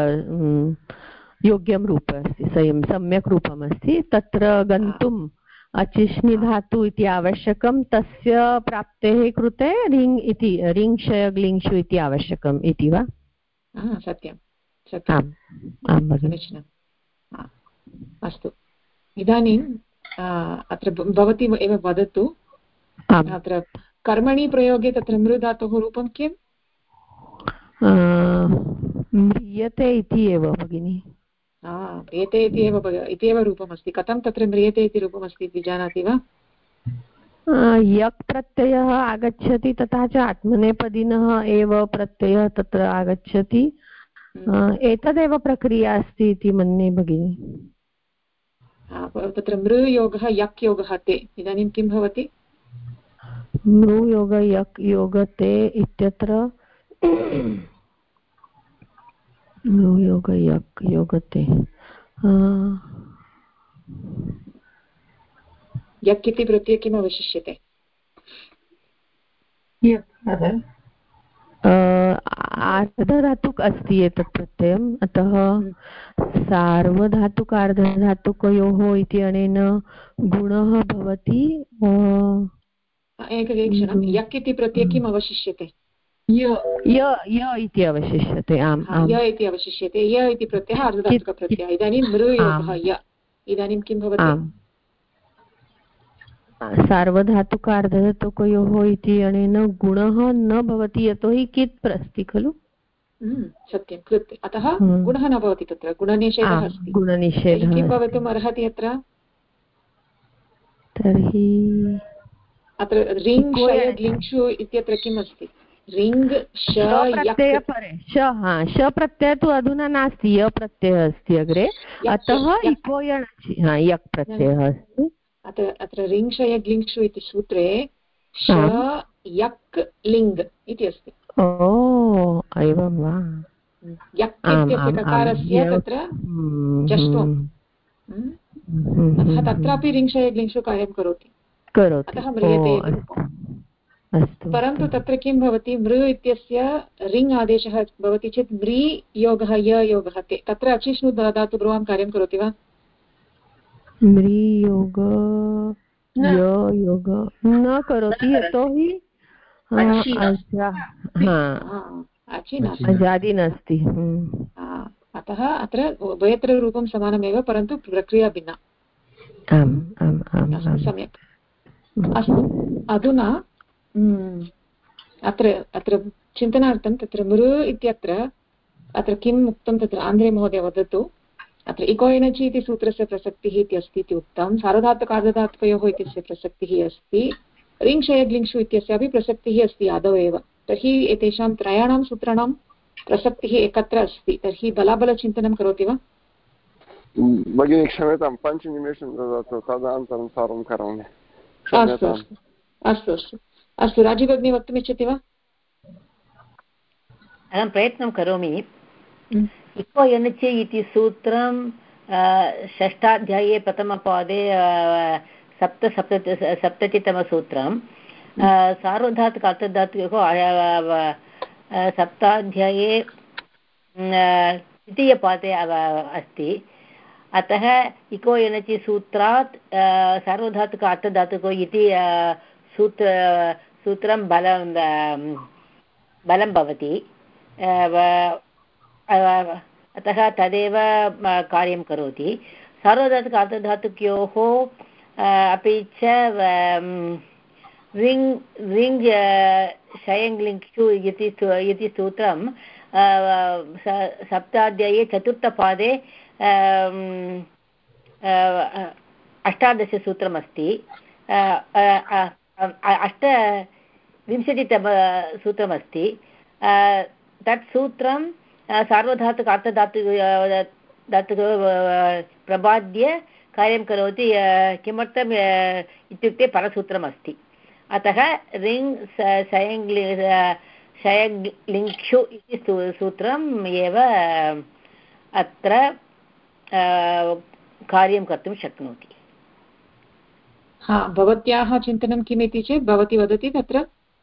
योग्यं रूपम् अस्ति, सम्यक् रूपम् अस्ति, तत्र गन्तुम् अचिष्णि धातु इति आवश्यकं, तस्य प्राप्तेः कृते रिङ् इति रिङ्क्षयग् लिङ्क्षु इति आवश्यकम् इति वा? सत्यं सत्यम्, समीचीनम्। अस्तु, इदानीम् अत्र भवती एव वदतु, अत्र कर्मणि प्रयोगे तत्र मृधातोः रूपं किम्? म्रियते इति एव भगिनि। म्रियते इति एव रूपमस्ति। कथं तत्र म्रियते इति रूपमस्ति इति जानाति वा? यक् प्रत्ययः आगच्छति, तथा च आत्मनेपदिनः एव प्रत्ययः तत्र आगच्छति, एतदेव प्रक्रिया अस्ति इति मन्ये भगिनि। तत्र मृयोगः यक् योगः ते, इदानीं किं भवति? मृयोग यक् योग ते इत्यत्र मृयोग यक् योग ते यक् इति प्रत्यये किम् अवशिष्यते? आर्धधातुक अस्ति एतत् प्रत्ययम्, अतः सार्वधातुकार्धधातुकयोः इति अनेन गुणः भवति। एकक्षणं, यक् इति प्रत्यये किम् अवशिष्यते? य इति अवशिष्यते। य इति अवशिष्यते। य इति प्रत्ययः अर्धधातुकप्रत्ययः। इदानीं मृयोगः य, इदानीं किं भवति? सार्वधातुकार्धधातुकयोः इति अनेन गुणः न भवति, यतोहि कित् अस्ति खलु। सत्यं, कृत्, अतः गुणः न भवति, तत्र गुणनिषेधः अस्ति। गुणनिषेधः किं भवितुम् अर्हति अत्र? तर्हि अत्र रिङ् शयग् लिङ्क्षु इत्यत्र किम् अस्ति? रिङ् श प्रत्ययः तु अधुना नास्ति, य प्रत्ययः अस्ति अग्रे, अतः इको यक् प्रत्ययः अस्ति। अत्र रिङ् शयग् लिङ्क्षु इति सूत्रे श यक् लिङ् इति अस्ति। ओ एवं वा? यक् इत्यस्य ककारस्य तत्र जष्ट्वम्, अतः तत्रापि रिङ् शयग् लिङ्क्षु कार्यं करोति, अतः म्रियते इति रूपम्। परन्तु तत्र किं भवति? मृ इत्यस्य रिङ् आदेशः भवति चेत् म्रि योगः य योगः ते, तत्र अचिष्णु धातु ब्रुवां कार्यं करोति वा? म्रि योग योग न करोति, यतोहि अजादि नास्ति, अतः अत्र उभयत्र रूपं समानमेव, परन्तु प्रक्रिया भिन्ना। सम्यक्, अस्तु। अधुना अत्र चिन्तनार्थं तत्र मृ इत्यत्र अत्र किम् उक्तं, तत्र आन्ध्रे महोदय वदतु। अत्र इको एनचि इति सूत्रस्य प्रसक्तिः इति अस्ति इति उक्तं, सार्वधातुकार्धधातुकयोः इत्यस्य प्रसक्तिः अस्ति, रिङ् शयग् लिङ्क्षु इत्यस्यापि प्रसक्तिः अस्ति आदौ एव। तर्हि एतेषां त्रयाणां सूत्राणां प्रसक्तिः एकत्र अस्ति, तर्हि बलाबलचिन्तनं करोति वा? भगिनी क्षम्यतां, 5 निमेषं ददातु, तदनन्तरं सर्वं करोमि। अस्तु अस्तु अस्तु अस्तु, राजीव भगिनी वक्तुमिच्छति वा? अहं प्रयत्नं करोमि। इको एनचि इति सूत्रं षष्ठाध्याये प्रथमपादे सप्ततितमसूत्रं, सार्वधातुक अर्थधातुकयोः सप्ताध्याये द्वितीयपादे अस्ति, अतः इको एनचि सूत्रात् सार्वधातुक अर्थधातुको इति सूत्रं बलं भवति, अतः तदेव कार्यं करोति। सार्वधातुक अर्थधातुकयोः अपि च रिङ् शयङ्लिङ्क्षु इति सूत्रं सप्ताध्याये चतुर्थपादे अष्टादशसूत्रमस्ति 28सूत्रमस्ति तत् सूत्रं सार्वधातुक अर्थधातु प्रबाद्य कार्यं करोति किमर्थम् इत्युक्ते परसूत्रमस्ति अतः रिङ् शयङ्लिङ्क्षु इति सूत्रम् एव अत्र कार्यं कर्तुं शक्नोति। हा भवत्याः चिन्तनं किमिति चेत् भवती वदति तत्र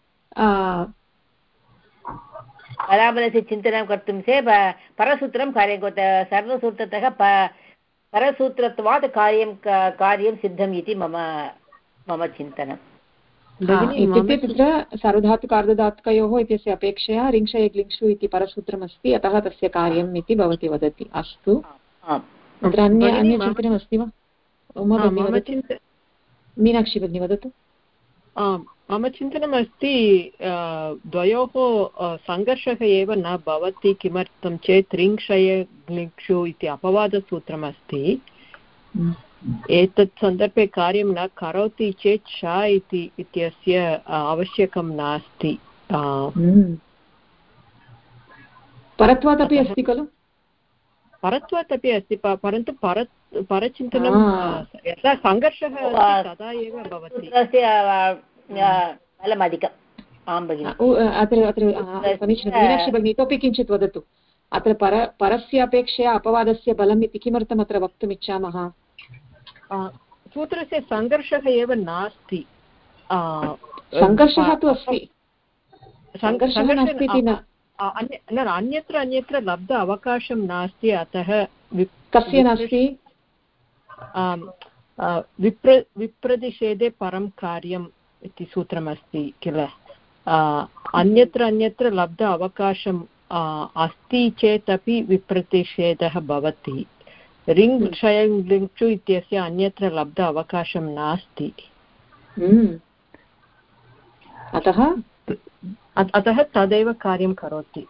बलाबलस्य चिन्तनं कर्तुं चेत् परसूत्रं कार्यं सर्वसूत्रतः परसूत्रत्वात् कार्यं सिद्धम् इति मम चिन्तनम्। इत्युक्ते तत्र सार्वधातुक अर्धधातुकयोः इत्यस्य अपेक्षया रिङ्क्षयग्लिङ्क्षु इति परसूत्रमस्ति अतः तस्य कार्यम् इति भवती वदति। अस्तु तत्र अन्यचिन्तनमस्ति वा? मीनाक्षी भगिनी वदतु। मम चिन्तनमस्ति द्वयोः सङ्घर्षः एव न भवति किमर्थं चेत् रिङ्क्षयग्लिङ्क्षु इति अपवादसूत्रमस्ति एतत् सन्दर्भे कार्यं न करोति चेत् श इत्यस्य आवश्यकं नास्ति। परत्वात् अपि अस्ति खलु? परत्वात् अपि अस्ति परन्तु परचिन्तनं यदा सङ्घर्षः तदा एव भवति। मीनाक्षी भगिनी इतोपि किञ्चित् वदतु। अत्र परस्य अपेक्षया अपवादस्य बलम् इति किमर्थम् अत्र वक्तुम् इच्छामः? सूत्रस्य सङ्घर्षः एव नास्ति। सङ्घर्षः तु अस्ति, सङ्घर्षः नास्ति इति न, अन्यत्र लब्ध अवकाशं नास्ति अतः कस्य नास्ति? विप्रतिषेधे परं कार्यम् इति सूत्रमस्ति किल। अन्यत्र लब्ध अवकाशम् अस्ति चेत् अपि विप्रतिषेधः भवति। रिङ् शयङ्लिङ्क्षु इत्यस्य अन्यत्र लब्ध अवकाशं नास्ति अतः तदेव कार्यं करोति।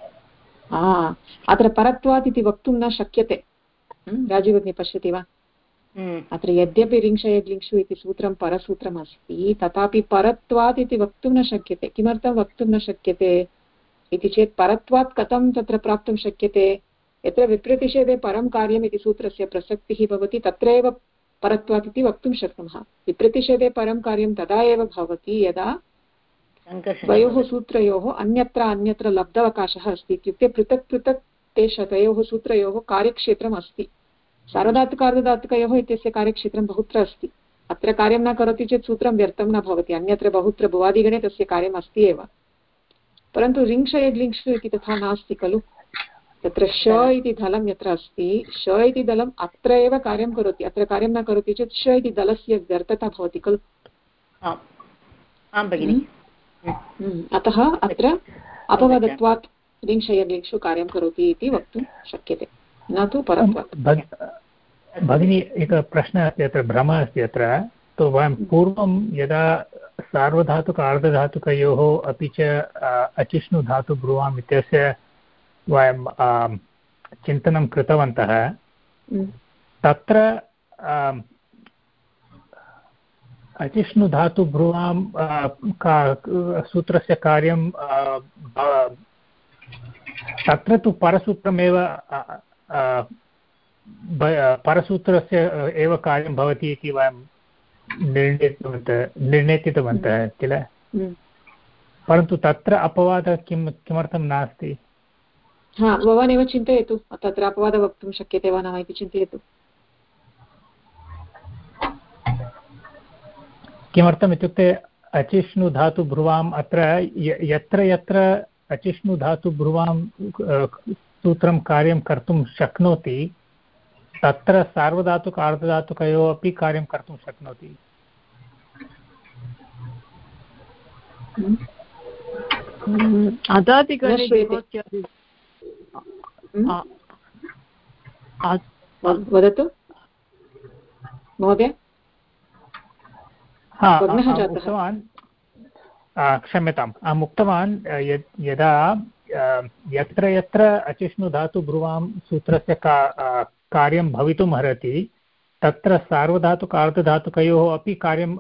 अत्र परत्वात् इति वक्तुं न शक्यते। राजीव भगिनी पश्यति वा? अत्र यद्यपि रिङ्क्षयग्लिङ्क्षु इति सूत्रं परसूत्रम् अस्ति तथापि परत्वात् इति वक्तुं न शक्यते। किमर्थं वक्तुं न शक्यते इति चेत् परत्वात् कथं तत्र प्राप्तुं शक्यते? यत्र विप्रतिषेधे परं कार्यम् इति सूत्रस्य प्रसक्तिः भवति तत्रैव परत्वात् इति वक्तुं शक्नुमः। विप्रतिषेधे परं कार्यं तदा एव भवति यदा द्वयोः सूत्रयोः अन्यत्र लब्धावकाशः अस्ति। इत्युक्ते पृथक् पृथक् तयोः सूत्रयोः कार्यक्षेत्रम् अस्ति। सार्वधातुकार्धधातुकयोः इत्यस्य कार्यक्षेत्रं बहुत्र अस्ति। अत्र कार्यं न करोति चेत् सूत्रं व्यर्थं न भवति। अन्यत्र बहुत्र भुवादिगणे तस्य कार्यम् अस्ति एव। परन्तु रिङ्क्षयग्लिङ्क्षु इति तथा नास्ति खलु। तत्र श इति दलं यत्र अस्ति श इति दलम् अत्र एव कार्यं करोति। अत्र कार्यं न करोति चेत् श इति दलस्य व्यर्थता भवति खलु। अतः अत्र अपवादत्वात् रिङ्क्षयग्लिङ्क्षु कार्यं करोति इति वक्तुं शक्यते, न तु परत्वात्। भगिनी एकः प्रश्नः अस्ति, अत्र भ्रमः अस्ति। अत्र तु वयं पूर्वं यदा सार्वधातुक अर्धधातुकयोः अपि च अचिष्णुधातु ब्रुवाम् इत्यस्य वयं चिन्तनं कृतवन्तः तत्र अचिष्णुधातु ब्रुवां सूत्रस्य कार्यं तत्र तु परसूत्रमेव परसूत्रस्य एव कार्यं भवति इति वयं निर्णेतितवन्तः किल। परन्तु तत्र अपवादः किमर्थं नास्ति? भवान् एव चिन्तयतु, तत्र अपवादः वक्तुं शक्यते वा न वा इति चिन्तयतु। किमर्थम् इत्युक्ते अचिष्णुधातु ब्रुवाम् अत्र यत्र यत्र अचिष्णुधातु ब्रुवां सूत्रं कार्यं कर्तुं शक्नोति तत्र सार्वधातुक अर्धधातुकयोः अपि कार्यं कर्तुं शक्नोति। वदतु महोदय। उक्तवान् क्षम्यताम्, अहम् उक्तवान् यदा यत्र यत्र अचिष्णुधातु ब्रुवां सूत्रस्य कार्यं भवितुम् अर्हति तत्र सार्वधातुकार्धधातुकयोः अपि कार्यं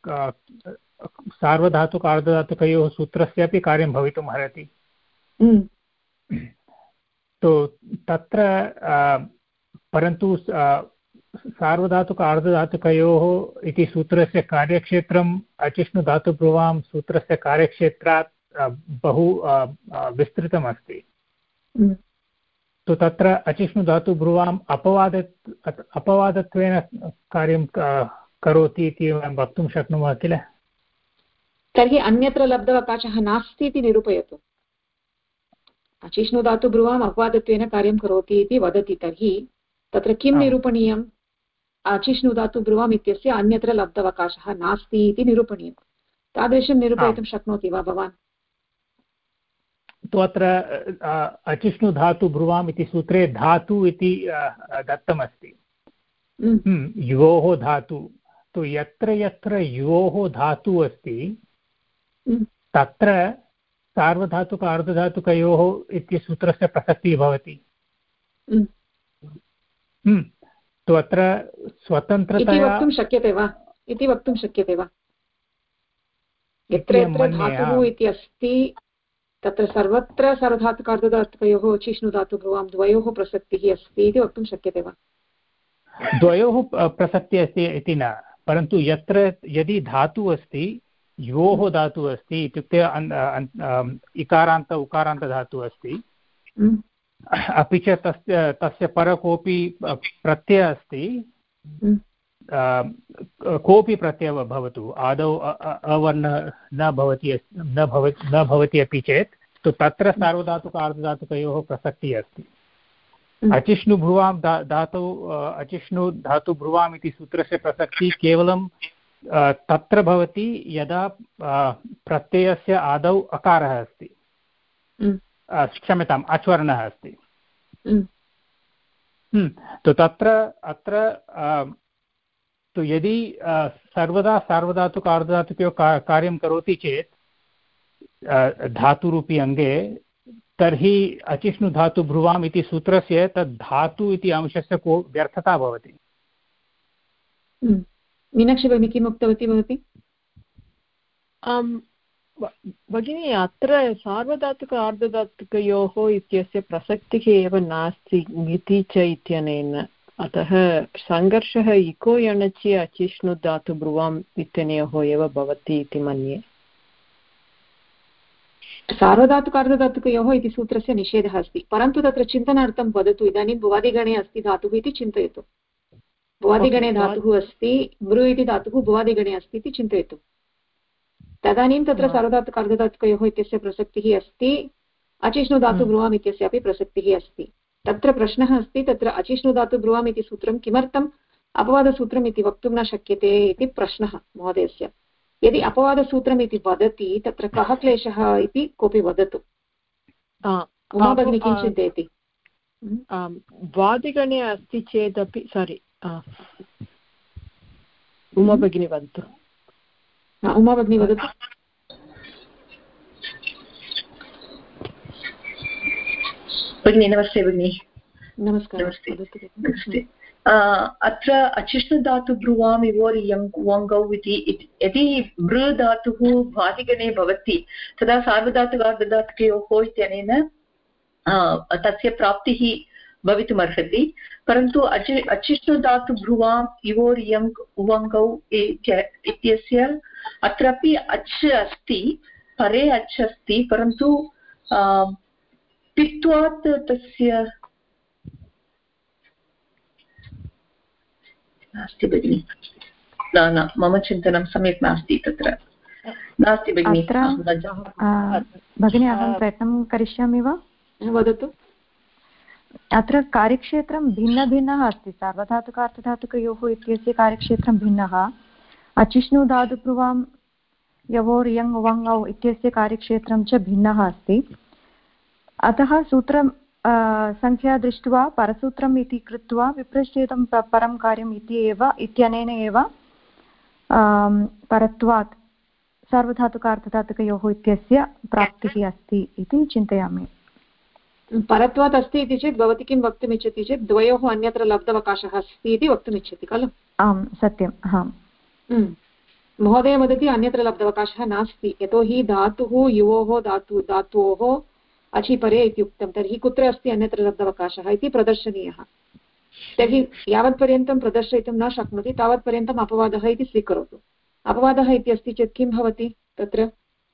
सार्वधातुकार्धधातुकयोः सूत्रस्य अपि कार्यं भवितुम् अर्हति। तो तत्र परन्तु सार्वधातुकार्धधातुकयोः इति सूत्रस्य कार्यक्षेत्रम् अचिष्णुधातुब्रुवां सूत्रस्य कार्यक्षेत्रात् बहु विस्तृतम् अस्ति। तो तत्र अचिष्णुधातुब्रुवाम् अपवादत्वेन कार्यं करोति इति वक्तुं शक्नुमः किल? तर्हि अन्यत्र लब्धवकाशः नास्ति इति निरूपयतु। अचिष्णुधातुब्रुवाम् अपवादत्वेन कार्यं करोति इति वदति, तर्हि तत्र किं निरूपणीयम्? अचिष्णुधातुब्रुवाम् इत्यस्य अन्यत्र लब्धवकाशः नास्ति इति निरूपणीयं। तादृशं निरूपयितुं शक्नोति वा भवान्? तु अत्र अचिष्णुधातुब्रुवाम् इति सूत्रे धातु इति दत्तमस्ति, युवोः धातु। तु यत्र यत्र युवोः धातु अस्ति तत्र सार्वधातुक अर्धधातुकयोः इति सूत्रस्य प्रसक्तिः भवति। तु अत्र स्वतन्त्रतया वक्तुं शक्यते वा? इति वक्तुं शक्यते वा? यत्र यत्र धातुः इति अस्ति तत्र सर्वत्र सार्वधातुकार्धधातुकयोः अचिष्णुधातुब्रुवां द्वयोः प्रसक्तिः अस्ति इति वक्तुं शक्यते वा? द्वयोः प्रसक्तिः अस्ति इति न, परन्तु यत्र यदि धातुः अस्ति, योः धातुः अस्ति इत्युक्ते इकारान्त उकारान्तधातुः अस्ति, अपि च तस्य पर कोऽपि प्रत्ययः अस्ति, कोऽपि प्रत्ययः भवतु, आदौ अवर्णः न भवति अपि चेत् तु तत्र सार्वधातुक अर्धधातुकयोः प्रसक्तिः अस्ति। अचिष्णुब्रुवां अचिष्णुधातुब्रुवाम् इति सूत्रस्य प्रसक्तिः केवलं तत्र भवति यदा प्रत्ययस्य आदौ अकारः अस्ति, क्षम्यताम्, अच्वर्णः अस्ति। तो तत्र अत्र तो यदि सर्वदा सार्वधातुक अर्धधातुकयोः कार्यं करोति चेत् धातुरूपी अङ्गे, तर्हि अचिष्णुधातुब्रुवाम् इति सूत्रस्य तद् धातु इति अंशस्य को व्यर्थता भवति। मीनाक्षी भगिनी किम् उक्तवती भवती? भगिनी, अत्र सार्वधातुक अर्धधातुकयोः इत्यस्य प्रसक्तिः एव नास्ति इति च इत्यनेन, अतः सङ्घर्षः इको यणचि अचिष्णुधातुब्रुवाम् इत्यनयोः एव भवति इति मन्ये। सार्वधातुकार्धधातुकयोः इति सूत्रस्य निषेधः अस्ति, परन्तु तत्र चिन्तनार्थं वदतु। इदानीं भुवादिगणे अस्ति धातुः इति चिन्तयतु। भुवादिगणे धातुः अस्ति, मृ इति धातुः भुवादिगणे अस्ति इति चिन्तयतु। तदानीं तत्र सार्वधातुकार्धधातुकयोः इत्यस्य प्रसक्तिः अस्ति, अचिष्णुधातुब्रुवाम् इत्यस्यापि प्रसक्तिः अस्ति। तत्र प्रश्नः अस्ति, तत्र अचिष्णुधातुब्रुवाम् इति सूत्रं किमर्थम् अपवादसूत्रम् इति वक्तुं न शक्यते इति प्रश्नः महोदयस्य। यदि अपवादसूत्रम् इति वदति तत्र कः क्लेशः इति कोऽपि वदतु। उमा भगिनी किं चिन्तयति? वादिगणे अस्ति चेदपि उमा भगिनी वदतु। उमा भगिनी वदतु। भगिनी नमस्ते। भगिनी नमस्कारः। नमस्ते। अत्र अचिष्णुधातुब्रुवाम् इवोर् यङ् वङ्गौ इति यदि मृ धातुः वादिगणे भवति तदा सार्वधातुकार्धधातुकयोः इत्यनेन तस्य प्राप्तिः भवितुमर्हति, परन्तु अचिष्णुधातुब्रुवाम् इवोर् यङ् वङ्गौ इत्यस्य अत्रापि अच् अस्ति, परे अच् अस्ति, परन्तु पित्वात् तस्य नास्ति भगिनि। न, मम चिन्तनं सम्यक् नास्ति, तत्र नास्ति भगिनि। भगिनी, अहं प्रयत्नं करिष्यामि वा? वदतु। अत्र कार्यक्षेत्रं भिन्नभिन्नः अस्ति। सार्वधातुकार्धधातुकयोः इत्यस्य कार्यक्षेत्रं भिन्नः, अचिष्णुधातुब्रुवां यवोर् यङ् वङ् इत्यस्य कार्यक्षेत्रं च भिन्नः अस्ति। अतः सूत्रं संख्या दृष्ट्वा परसूत्रम् इति कृत्वा विप्रच्छेदं परं कार्यम् इति एव इत्यनेन एव परत्वात् सार्वधातुकार्थधातुकयोः इत्यस्य प्राप्तिः अस्ति इति चिन्तयामि। परत्वात् अस्ति इति चेत् भवती किं वक्तुमिच्छति चेत् द्वयोः अन्यत्र लब्धवकाशः अस्ति इति वक्तुमिच्छति खलु? आम् सत्यम्। आम् महोदय वदति अन्यत्र लब्धवकाशः नास्ति यतोहि धातुः युवोः धातोः अचिपरे इति उक्तं। तर्हि कुत्र अस्ति अन्यत्र लब्धवकाशः इति प्रदर्शनीयः। तर्हि यावत्पर्यन्तं प्रदर्शयितुं न शक्नोति तावत्पर्यन्तम् अपवादः इति स्वीकरोतु। अपवादः इति अस्ति चेत् किं भवति तत्र?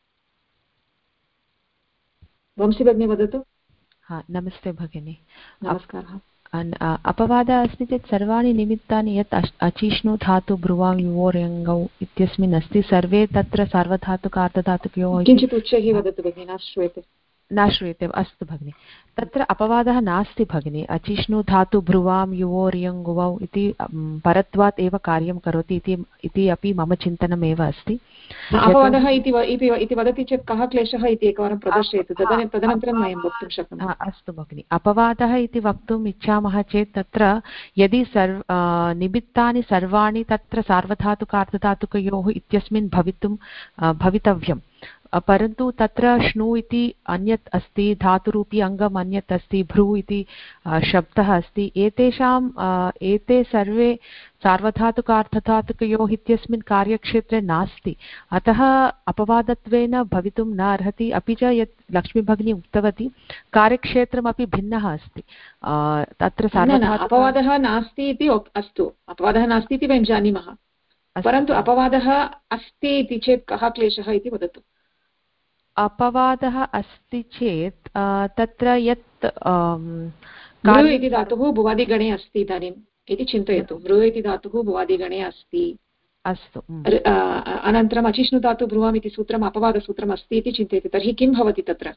वंशी भगिनी वदतु। नमस्ते भगिनी। नमस्कारः। अपवादः अस्ति चेत् सर्वाणि निमित्तानि यत् अचिष्णु धातु ब्रुवां युवोर्यङ्गौ इत्यस्मिन् अस्ति सर्वे तत्र सार्वधातुकार्धधातुकयोः। किञ्चित् उच्चैः वदतु भगिनी, न श्रूयते। अस्तु भगिनि। तत्र अपवादः नास्ति भगिनि। अचिष्णु धातु भ्रुवां युवोर्यङ्गुवौ इति परत्वात् एव कार्यं करोति इति अपि मम चिन्तनमेव अस्ति। अपवादः इति वदति चेत् कः क्लेशः इति एकवारं प्रदर्शयतु, तदनन्तरं वयं वक्तुं शक्नुमः। अस्तु भगिनि। अपवादः इति वक्तुम् इच्छामः चेत् तत्र यदि निमित्तानि सर्वाणि तत्र सार्वधातुकार्धधातुकयोः इत्यस्मिन् भवितव्यं, परन्तु तत्र श्नु इति अन्यत् अस्ति, धातुरूपी अङ्गम् अन्यत् अस्ति, भ्रू इति शब्दः अस्ति। एते सर्वे सार्वधातुकार्धधातुकयोः इत्यस्मिन् कार्यक्षेत्रे नास्ति, अतः अपवादत्वेन भवितुं न अर्हति। अपि च यत् लक्ष्मीभगिनी उक्तवती कार्यक्षेत्रमपि भिन्नः अस्ति। तत्र अपवादः नास्ति इति अस्तु, अपवादः नास्ति इति वयं जानीमः, परन्तु अपवादः अस्ति इति चेत् कः क्लेशः इति वदतु। अपवादः अस्ति चेत् तत्र यत् मृ इति धातुः भुवादिगणे अस्ति इदानीम् इति चिन्तयतु। मृ इति धातुः भुवादिगणे अस्ति। अस्तु। अनन्तरम् अचिष्णु धातु ब्रुवाम् इति सूत्रम् अपवादसूत्रम् अस्ति इति चिन्तयतु। तर्हि किं भवति तत्र?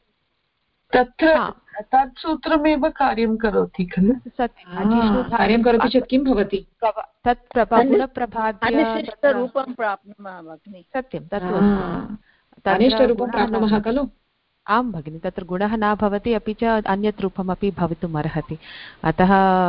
तत् सूत्रमेव कार्यं करोति खलु? कार्यं करोति चेत् किं भवति? तत् अनिष्टरूपं प्राप्नुमः भगिनि। सत्यं, तत् अनिष्टरूपं प्राप्नुमः खलु? आं भगिनि, तत्र गुणः न भवति, अपि च अन्यत् रूपमपि भवितुम् अर्हति। अतः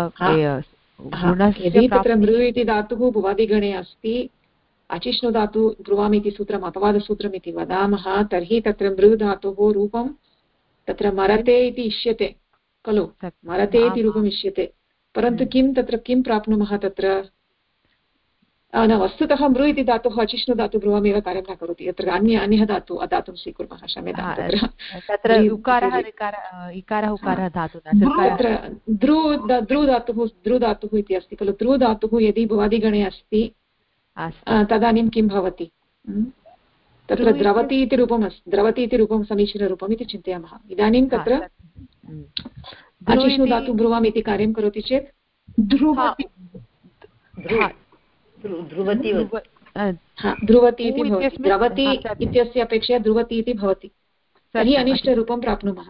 यदि तत्र मृ इति धातुः भुवादिगणे अस्ति, अचिष्णु धातु ब्रुवाम् इति सूत्रम् अपवादसूत्रम् इति वदामः, तर्हि तत्र मृ धातुः रूपं तत्र मरते इति इष्यते खलु? मरते इति रूपम् इष्यते, परन्तु किं तत्र किं प्राप्नुमः तत्र? न, वस्तुतः मृ इति धातुः अचिष्णु धातु ब्रुवाम् एव कार्यं न करोति। यत्र अन्यः धातुं स्वीकुर्मः, क्षम्यतां। तत्र उकारः इकारः उकारः धातु तत्र द्रु धातुः इति अस्ति खलु? द्रु धातुः यदि भुवादिगणे अस्ति तदानीं किं भवति? तत्र द्रवति इति रूपम् अस्ति। द्रवति इति रूपं समीचीनरूपम् इति चिन्तयामः। इदानीं तत्र अचिष्णु धातु ब्रुवाम् इति कार्यं करोति चेत् ध्रुवति इति भवति। द्रवति इत्यस्य अपेक्षया ध्रुवति इति भवति। तर्हि अनिष्टरूपं प्राप्नुमः।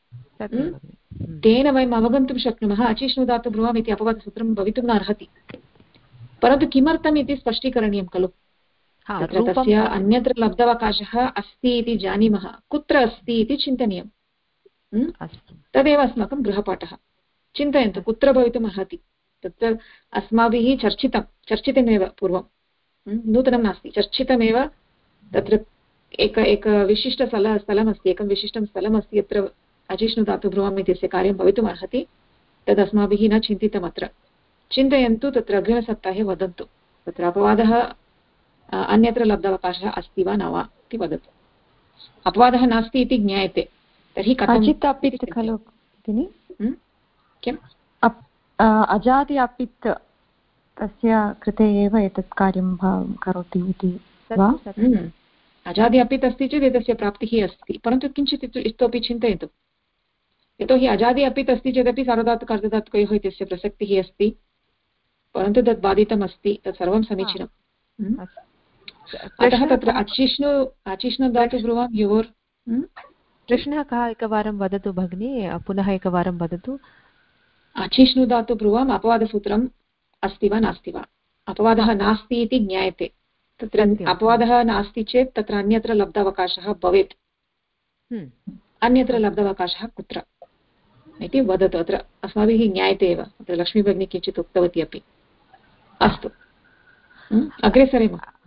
तेन वयम् अवगन्तुं शक्नुमः अचिष्णु धातु ब्रुवाम् इति अपवादसूत्रं भवितुं न अर्हति, परन्तु किमर्थम् इति स्पष्टीकरणीयं खलु? तत्र तस्य अन्यत्र लब्धवकाशः अस्ति इति जानीमः, कुत्र अस्ति इति चिन्तनीयम्। तदेव अस्माकं गृहपाठः। चिन्तयन्तु कुत्र भवितुम् अर्हति। तत्र अस्माभिः चर्चितमेव पूर्वं, नूतनं नास्ति, चर्चितमेव। तत्र एक विशिष्टस्थलमस्ति, एकं विशिष्टं स्थलमस्ति यत्र अचिष्णु धातु ब्रुवाम् इत्यस्य कार्यं भवितुम् अर्हति। तद् अस्माभिः न चिन्तितम् अत्र। चिन्तयन्तु, तत्र अग्रिमसप्ताहे वदन्तु तत्र अपवादः अन्यत्र लब्धावकाशः अस्ति वा न वा इति वदतु। अपवादः नास्ति इति ज्ञायते, तर्हि कथं खलु? किम्? अजादि अपित् तस्य कृते एव एतत् कार्यं करोति इति वा? अजादि अपित् अस्ति चेत् एतस्य प्राप्तिः अस्ति, परन्तु किञ्चित् इतोपि चिन्तयतु। यतोहि अजादि अपित् अस्ति चेदपि सार्वधातुकार्धधातुकयोः इत्यस्य प्रसक्तिः अस्ति, परन्तु तद् बाधितम् अस्ति। तत् सर्वं समीचीनम्। अतः तत्र अचिष्णु धातु ब्रुवां योर् प्रश्नः कः एकवारं वदतु भगिनी, पुनः एकवारं वदतु। अचिष्णु धातु ब्रुवाम् अपवादसूत्रम् अस्ति वा नास्ति वा? अपवादः नास्ति इति ज्ञायते। तत्र अपवादः नास्ति चेत् तत्र अन्यत्र लब्धावकाशः भवेत्। अन्यत्र लब्धावकाशः कुत्र इति वदतु। अत्र अस्माभिः ज्ञायते एव। अत्र लक्ष्मीभगिनी किञ्चित् उक्तवती अपि। अस्तु, अग्रे सरेम।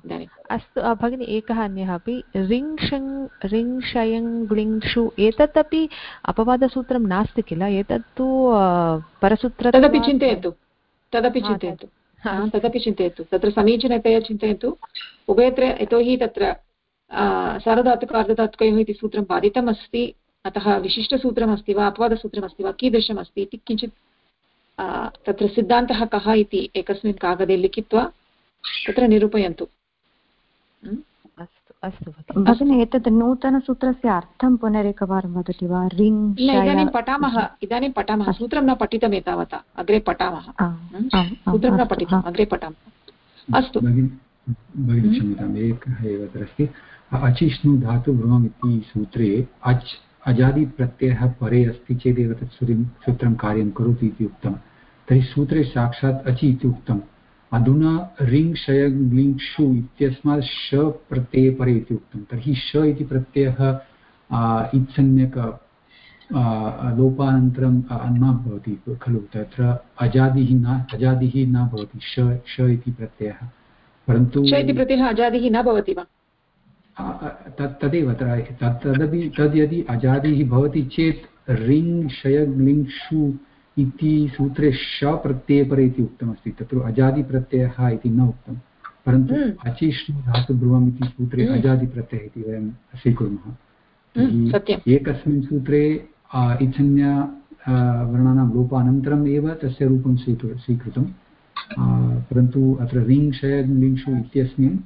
इदानीम्। अस्तु भगिनि, एकः अन्यः अपि रिङ्क्षयङ्ग्लिङ्क्षु एतदपि अपवादसूत्रं नास्ति किल? एतत्तु परसूत्र। तदपि चिन्तयतु, तदपि चिन्तयतु, तदपि चिन्तयतु, तत्र समीचीनतया चिन्तयतु उभयत्र। यतोहि तत्र सार्वधातुक अर्धधातुकयोः इति सूत्रं बाधितम् अस्ति, अतः विशिष्टसूत्रमस्ति वा अपवादसूत्रमस्ति वा कीदृशमस्ति इति किञ्चित् तत्र सिद्धान्तः कः इति एकस्मिन् कागदे लिखित्वा तत्र निरूपयन्तु। अस्तु अस्तु भगिनि, एतत् नूतनसूत्रस्य अर्थं पुनरेकवारं वदति वा? इदानीं पठामः, सूत्रं न पठितम् एतावता, अग्रे पठामः। सूत्रं न पठितम्, अग्रे पठामः। अस्तु भगिनी, क्षम्यताम्, एकः एव अत्र अस्ति। अचिष्णु धातु भ्रुवम् इति सूत्रे अच् अजादिप्रत्ययः परे अस्ति चेदेव तत् सूत्रं कार्यं करोति इति उक्तं। तर्हि सूत्रे साक्षात् अचि इति उक्तम्। अधुना रिङ् शय ग्लिङ्क्षु इत्यस्मात् श प्रत्यये परे इति उक्तं। तर्हि श इति प्रत्ययः इत्सम्यक् लोपानन्तरं न भवति खलु? तत्र अजादिः न भवति, श इति प्रत्ययः। परन्तु श इति प्रत्ययः अजादिः न भवति वा? तदेव तद् यदि अजादिः भवति चेत् रिङ् शय ग्लिङ्क्षु इति सूत्रे श प्रत्यये परे इति उक्तमस्ति, तत्र अजादिप्रत्ययः इति न उक्तं। परन्तु अचिष्णु धातु ब्रुवम् इति सूत्रे अजादिप्रत्ययः इति वयं स्वीकुर्मः। एकस्मिन् सूत्रे इत्संज्ञा वर्णानां लोपानन्तरम् एव तस्य रूपं स्वीकृतं, परन्तु अत्र रिङ् शय ग्लिङ्क्षु इत्यस्मिन्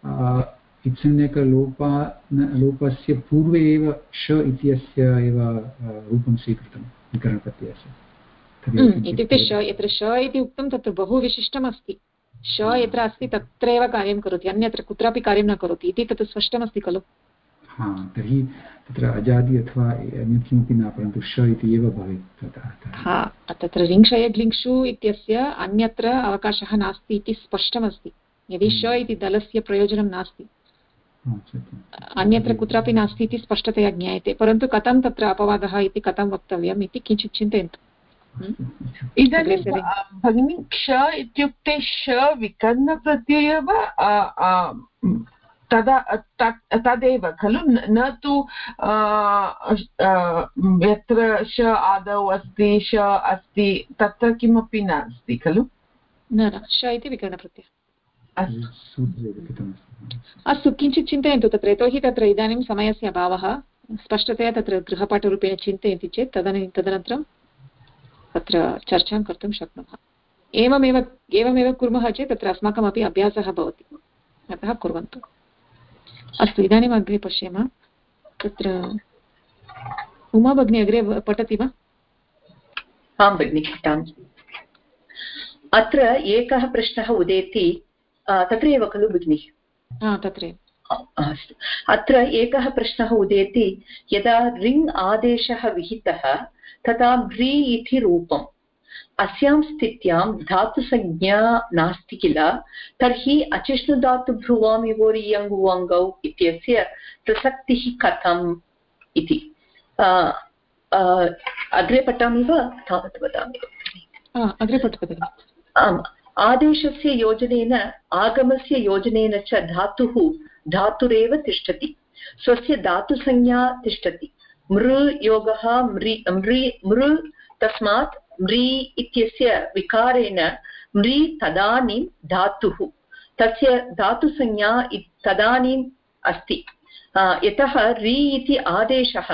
इत्संज्ञकलोपस्य पूर्वे एव श इत्यस्य एव रूपं स्वीकृतं विकरणप्रत्ययस्य। इत्युक्ते यत्र श इति उक्तं तत्र बहु विशिष्टमस्ति। श यत्र अस्ति तत्रैव कार्यं करोति, अन्यत्र कुत्रापि कार्यं न करोति इति तत् स्पष्टमस्ति खलु? तर्हि तत्र अजादि अथवा अन्यत् किमपि न, परन्तु श इति एव भवेत्। तत्र रिङ्क्षयग्लिङ्क्षु इत्यस्य अन्यत्र अवकाशः नास्ति इति स्पष्टमस्ति। यदि श इति दलस्य प्रयोजनं नास्ति, अन्यत्र कुत्रापि नास्ति इति स्पष्टतया ज्ञायते। परन्तु कथं तत्र अपवादः इति कथं वक्तव्यम् इति किञ्चित् चिन्तयन्तु। इदानीं भगिनी, क्ष इत्युक्ते श विकरणप्रत्ययः वा तदेव खलु? न तु यत्र श आदौ अस्ति, श अस्ति, तत्र किमपि नास्ति खलु? न, श इति विकरणप्रत्ययः। अस्तु, किञ्चित् चिन्तयन्तु तत्र, यतोहि तत्र इदानीं समयस्य अभावः। स्पष्टतया तत्र गृहपाठरूपेण चिन्तयन्ति चेत् तदनन्तरं तत्र चर्चां कर्तुं शक्नुमः। एवमेव कुर्मः चेत् तत्र अस्माकमपि अभ्यासः भवति, अतः कुर्वन्तु। अस्तु, इदानीम् अग्रे पश्येम। तत्र उमा भगिनी अग्रे पठति वा? आं भगिनि, पठामि। अत्र एकः प्रश्नः उदेति, तत्रैव खलु भगिनि? तत्रैव। अस्तु, अत्र एकः प्रश्नः उदेति, यदा रिङ् आदेशः विहितः तदा व्री इति रूपम्, अस्यां स्थित्यां धातुसंज्ञा नास्ति किल, तर्हि अचिष्णुधातुभ्रुवामिवोरियङ्गुवङ्गौ इत्यस्य प्रसक्तिः कथम् इति। अग्रे पठामि वा तावत् वदामि? अग्रे पठतु। आम्, आदेशस्य योजनेन आगमस्य योजनेन च धातुरेव तिष्ठति, स्वस्य धातुसंज्ञा तिष्ठति। मृ योगः मृ, तस्मात् म्री इत्यस्य विकारेण म्री तदानीं धातुः, तस्य धातुसंज्ञा तदानीम् अस्ति। यतः रि इति आदेशः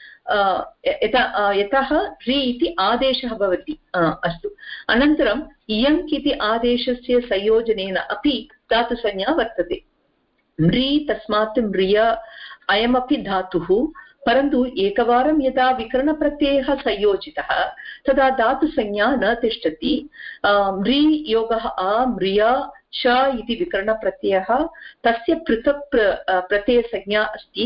यतः रि इति आदेशः भवति। अस्तु, अनन्तरम् इयङ् इति आदेशस्य संयोजनेन अपि धातुसंज्ञा वर्तते। म्री तस्मात् म्रिय, अयमपि धातुः, परन्तु एकवारं यदा विकरणप्रत्ययः संयोजितः तदा धातुसंज्ञा न तिष्ठति। म्री योगः आ म्रिय च इति विकरणप्रत्ययः, तस्य पृथक् प्रत्ययसंज्ञा अस्ति,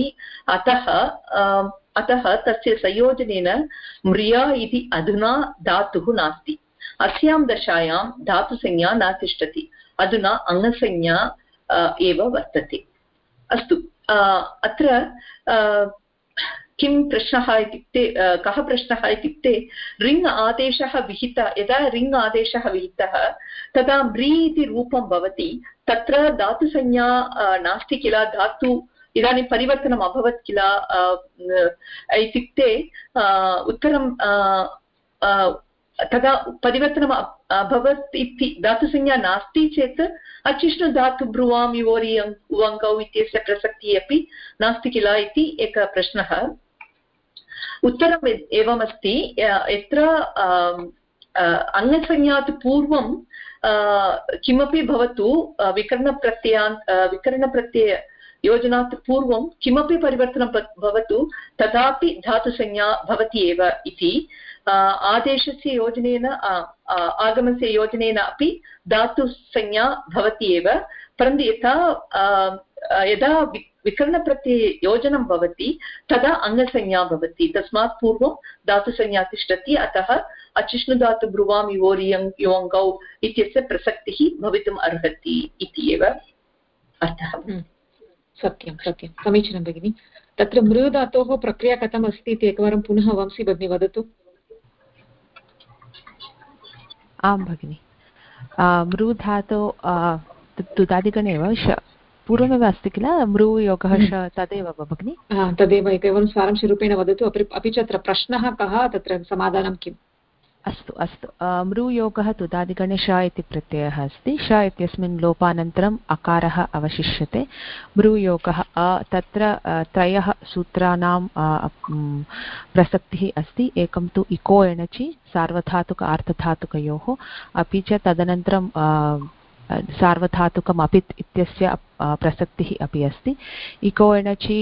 अतः तस्य संयोजनेन म्रिय इति अधुना धातुः नास्ति। अस्यां दशायां धातुसंज्ञा न तिष्ठति, अधुना अङ्गसंज्ञा एव वर्तते। अस्तु, अत्र किं प्रश्नः इत्युक्ते कः प्रश्नः इत्युक्ते रिङ् आदेशः विहितः यदा रिङ् आदेशः विहितः तदा म्री इति रूपं भवति तत्र धातुसंज्ञा नास्ति किल धातु इदानीं परिवर्तनम् अभवत् किल इत्युक्ते उत्तरं तदा परिवर्तनम् अभवत् इति धातुसंज्ञा नास्ति चेत् अचिष्णुधातु ब्रुवां युवोरि उवङ्गौ इत्यस्य प्रसक्तिः अपि नास्ति किल इति एकः प्रश्नः उत्तरम् एवमस्ति यत्र अङ्गसंज्ञात् पूर्वं किमपि भवतु विकरणप्रत्यय योजनात् पूर्वं किमपि परिवर्तनं भवतु तथापि धातुसंज्ञा भवति एव इति आदेशस्य योजनेन आगमस्य योजनेन अपि धातुसंज्ञा भवति एव परन्तु यदा विकरणप्रत्यययोजनं भवति तदा अङ्गसंज्ञा भवति तस्मात् पूर्वं धातुसंज्ञा तिष्ठति अतः अचिष्णुधातु ब्रुवां युवोरि युवङ्गौ इत्यस्य प्रसक्तिः भवितुम् अर्हति इति एव अर्थः सत्यं सत्यं समीचीनं भगिनि तत्र मृधातोः प्रक्रिया कथम् अस्ति इति एकवारं पुनः वंशी भगिनी वदतु आं भगिनि मृधातो तुदादिगणे एव पूर्वमेव अस्ति किल मृयोगः तदेव भगिनि तदेव एकवारं सारांशरूपेण वदतु अपि च अत्र प्रश्नः कः तत्र समाधानं किम् अस्तु अस्तु मृयोगः तुदादिगणे श इति प्रत्ययः अस्ति श इत्यस्मिन् लोपानन्तरम् अकारः अवशिष्यते मृयोगः तत्र त्रयः सूत्राणां प्रसक्तिः अस्ति एकं तु इको एणचि सार्वधातुक आर्धधातुकयोः अपि च तदनन्तरं सार्वधातुकम् अपित् इत्यस्य प्रसक्तिः अपि अस्ति इको एणचि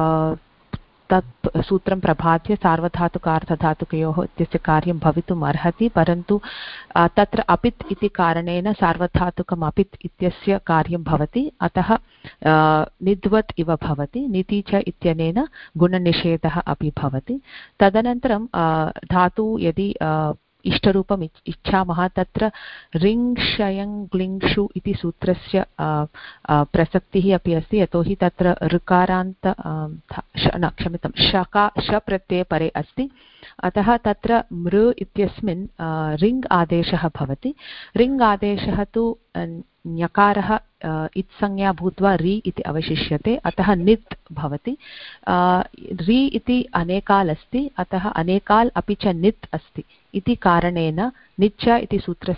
तत् सूत्रं प्रभात्य सार्वधातुकार्धधातुकयोः इत्यस्य कार्यं भवितुम् अर्हति परन्तु तत्र अपित् इति कारणेन सार्वधातुकम् अपित् इत्यस्य कार्यं भवति अतः निद्वत् इव भवति निति च इत्यनेन गुणनिषेधः अपि भवति तदनन्तरं धातु यदि इष्टरूपम् इच्छामः तत्र रिङ् शयङ् ग्लिङ्षु इति सूत्रस्य प्रसक्तिः अपि अस्ति यतोहि तत्र ऋकारान्त क्षम्यतां श प्रत्यये परे अस्ति अतः तत्र मृ इत्यस्मिन् रिङ् आदेशः भवति रिङ् आदेशः तु ञकारः इत्संज्ञा भूत्वा रि इति अवशिष्यते अतः नित् भवति रि इति अनेकाल् अस्ति अतः अनेकाल् अपि च नित् अस्ति इति कारणेन निच्च इति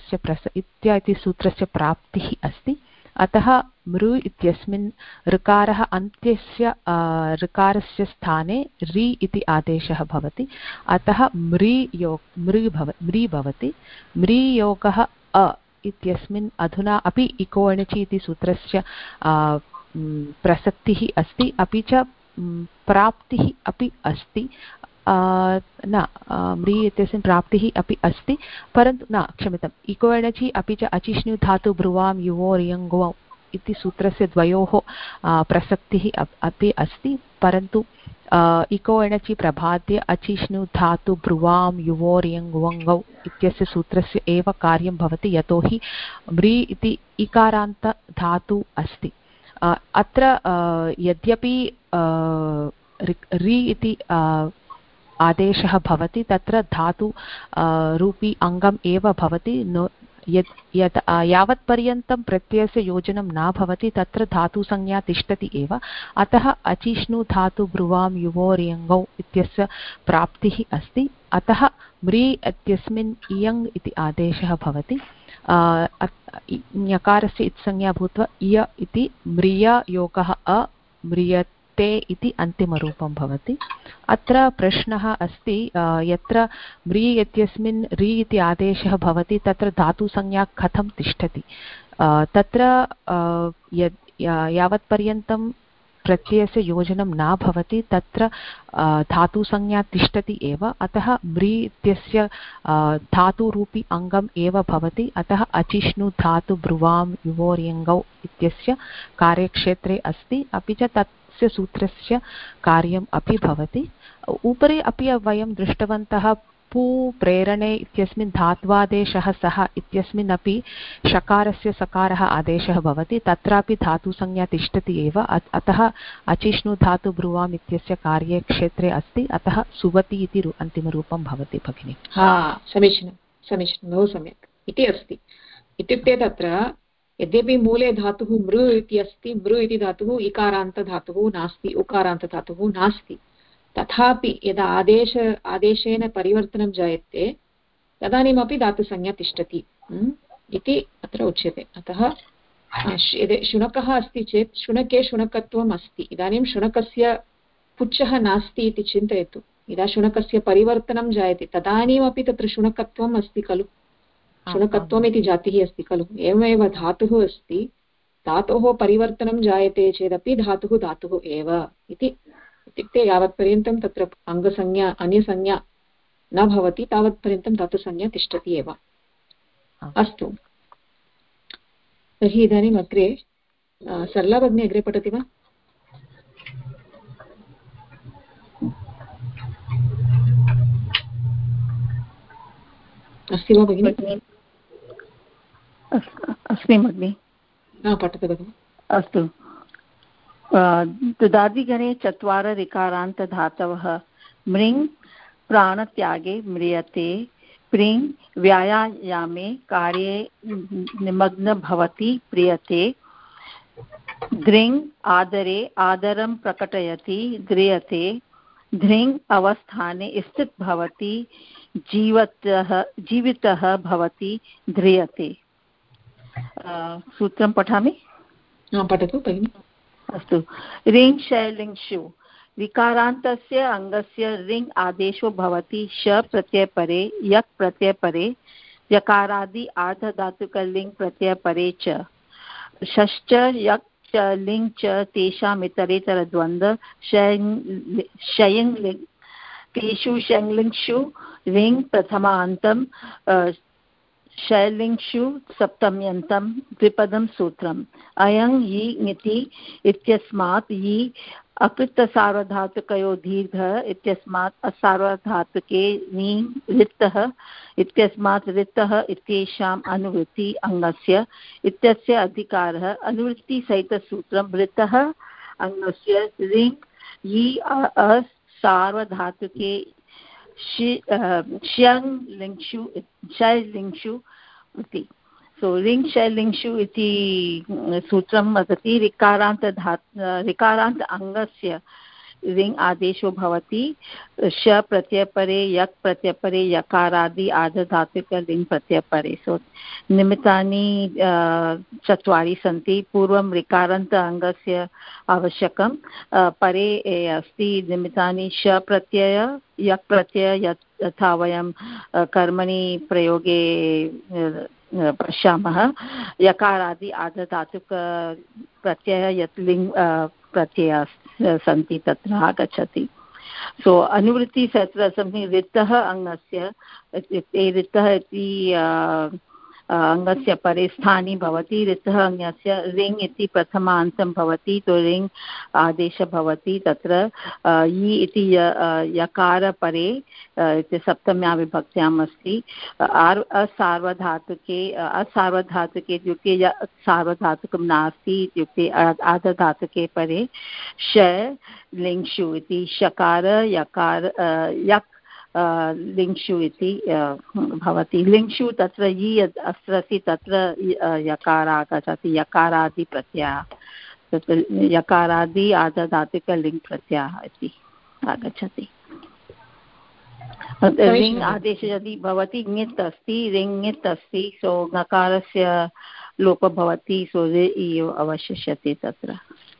सूत्रस्य प्राप्तिः अस्ति अतः मृ इत्यस्मिन् ऋकारः अन्त्यस्य ऋकारस्य स्थाने रि इति आदेशः भवति अतः मृ भवति मृयोगः अ इत्यस्मिन् अधुना अपि इको एणचि इति सूत्रस्य प्रसक्तिः अस्ति अपि च प्राप्तिः अपि अस्ति न म्री इत्यस्मिन् प्राप्तिः अपि अस्ति परन्तु न क्षम्यताम् इको एणचि अपि च अचिष्णु धातु ब्रुवां युवोर्यङ्गौ इति सूत्रस्य द्वयोः प्रसक्तिः अपि अस्ति परन्तु इको एणचि प्रभाद्य अचिष्णु धातु ब्रुवां युवोर्यङ्गौ इत्यस्य सूत्रस्य एव कार्यं भवति यतोहि म्री इति इकारान्त धातु अस्ति अत्र यद्यपि रि इति आदेशः भवति तत्र धातु रूपी अङ्गम् एव भवति यावत्पर्यन्तं प्रत्ययस्य योजनं न भवति तत्र धातुसंज्ञा तिष्ठति एव अतः अचिष्णु धातु ब्रुवां युवोर्यङ्गौ इत्यस्य प्राप्तिः अस्ति अतः म्री इत्यस्मिन् इयङ् इति आदेशः भवति ञकारस्य इत्संज्ञा भूत्वा इय इति म्रिययोगः अम्रियते इति अन्तिमरूपं भवति अत्र प्रश्नः अस्ति यत्र म्री इत्यस्मिन् रि इति आदेशः भवति तत्र धातुसंज्ञा कथं तिष्ठति तत्र यावत्पर्यन्तं प्रत्ययस्य योजनं न भवति तत्र धातुसंज्ञा तिष्ठति एव अतः म्री इत्यस्य धातुरूपी अङ्गम् एव भवति अतः अचिष्णु धातु ब्रुवां युवोर्यङ्गौ इत्यस्य कार्यक्षेत्रे अस्ति अपि च तस्य सूत्रस्य कार्यम् अपि भवति उपरि अपि वयं दृष्टवन्तः पु प्रेरणे इत्यस्मिन् धात्वादेशः सः इत्यस्मिन् अपि षकारस्य सकारः आदेशः भवति, तत्रापि धातुसंज्ञा तिष्ठति एव। अतः अचिष्णु धातु ब्रुवाम् इत्यस्य कार्ये क्षेत्रे अस्ति, अतः सुवति इति अन्तिमरूपं भवति भगिनि। समीचीनं समीचीनं, बहु सम्यक् इति अस्ति। इत्युक्ते तत्र यद्यपि मूले धातुः मृ इति अस्ति, मृ इति धातुः इकारान्तधातुः नास्ति, उकारान्तधातुः नास्ति, तथापि यदा आदेशेन परिवर्तनं जायते तदानीमपि धातुसंज्ञा तिष्ठति इति अत्र उच्यते। अतः यदि शुनकः अस्ति चेत् शुनके शुनकत्वम् अस्ति। इदानीं शुनकस्य पुच्छः नास्ति इति चिन्तयतु, यदा शुनकस्य परिवर्तनं जायते तदानीमपि तत्र शुनकत्वम् अस्ति खलु, शुनकत्वम् इति जातिः अस्ति खलु। एवमेव धातुः अस्ति, धातोः परिवर्तनं जायते चेदपि धातुः धातुः एव इति। इत्युक्ते यावत्पर्यन्तं तत्र अङ्गसंज्ञा अन्यसंज्ञा न भवति तावत्पर्यन्तं धातुसंज्ञा तिष्ठति एव। अस्तु, तर्हि इदानीम् अग्रे सरला भगिनी अग्रे पठति वा? अस्ति वा भगिनि? अस्मि भगिनि। पठतु भगिनि। अस्तु, तुदादिगणे चत्वार ऋकारान्तधातवः मृङ् प्राणत्यागे म्रियते, प्रिङ् व्यायामे कार्ये निमग्न भवति प्रियते, दृङ् आदरे आदरं प्रकटयति द्रियते, धृङ् अवस्थाने स्थित भवति जीवितः भवति ध्रियते। सूत्रं पठामि? पठतु भगिनि। अस्तु, ऋङ् शलिङ्षु विकारान्तस्य अङ्गस्य ऋङ् आदेशो भवति श प्रत्ययपरे यक् प्रत्ययपरे यकारादि आर्धधातुकलिङ् प्रत्ययपरे च, षश्च यक् च लिङ् च तेषाम् इतरेतरद्वन्द्व शयङ् लिङ् तेषु शङ्लिङ्षु ऋङ् प्रथमान्तं शैलिङ्षु सप्तम्यन्तं द्विपदं सूत्रम्। अयं यि ङिति इत्यस्मात् यि अकृतसार्वधातुकयो दीर्घ इत्यस्मात् असार्वधातुके नी रिक्तः इत्यस्मात् रिक्तः इत्येषाम् अनुवृत्ति अङ्गस्य इत्यस्य अधिकारः अनुवृत्तिसहितसूत्रं रिक्तः अङ्गस्य ऋङ् यि असार्वधातुके श्यङ् लिङ्षु इति। सो ऋङ् शलिङ्षु इति सूत्रं वदति ऋकारान्त अङ्गस्य ऋङ् आदेशो भवति श प्रत्ययपरे यक् प्रत्ययपरे यकारादि आर्धधातुकलिङ् प्रत्ययपरे। सो निमित्तानि चत्वारि सन्ति। पूर्वं ऋकारान्त अङ्गस्य आवश्यकं, परे अस्ति निमित्तानि श प्रत्यय यक् प्रत्यय यथा वयं कर्मणि प्रयोगे पश्यामः, यकारादि आर्धधातुक प्रत्यय यत् लिङ् प्रत्यय सन्ति तत्र आगच्छति। सो अनुवृत्ति सत्र रिक्तः अङ्गस्य रिक्तः इति अङ्गस्य परे स्थानी भवति, रिक्तः अङ्गस्य ऋङ् इति प्रथमान्तं भवति, तो ऋङ् आदेशः भवति तत्र यि इति यकार परे इति सप्तम्या विभक्त्याम् अस्ति। असार्वधातुके इत्युक्ते सार्वधातुकं नास्ति इत्युक्ते आर्धधातुके परे श लिङ्षु इति शकार यकार यक् लिङ्षु इति भवति। लिङ्षु तत्र यि यद् अस्ति तत्र यकार आगच्छति, यकारादि प्रत्ययः, तत्र यकारादि आर्धधातुकलिङ् प्रत्ययः इति आगच्छति। ऋङ् आदेशः यदि भवति ङित् अस्ति, ऋङ् अस्ति, सो ङकारस्य लोपः भवति, सो ऋ अवशिष्यते तत्र।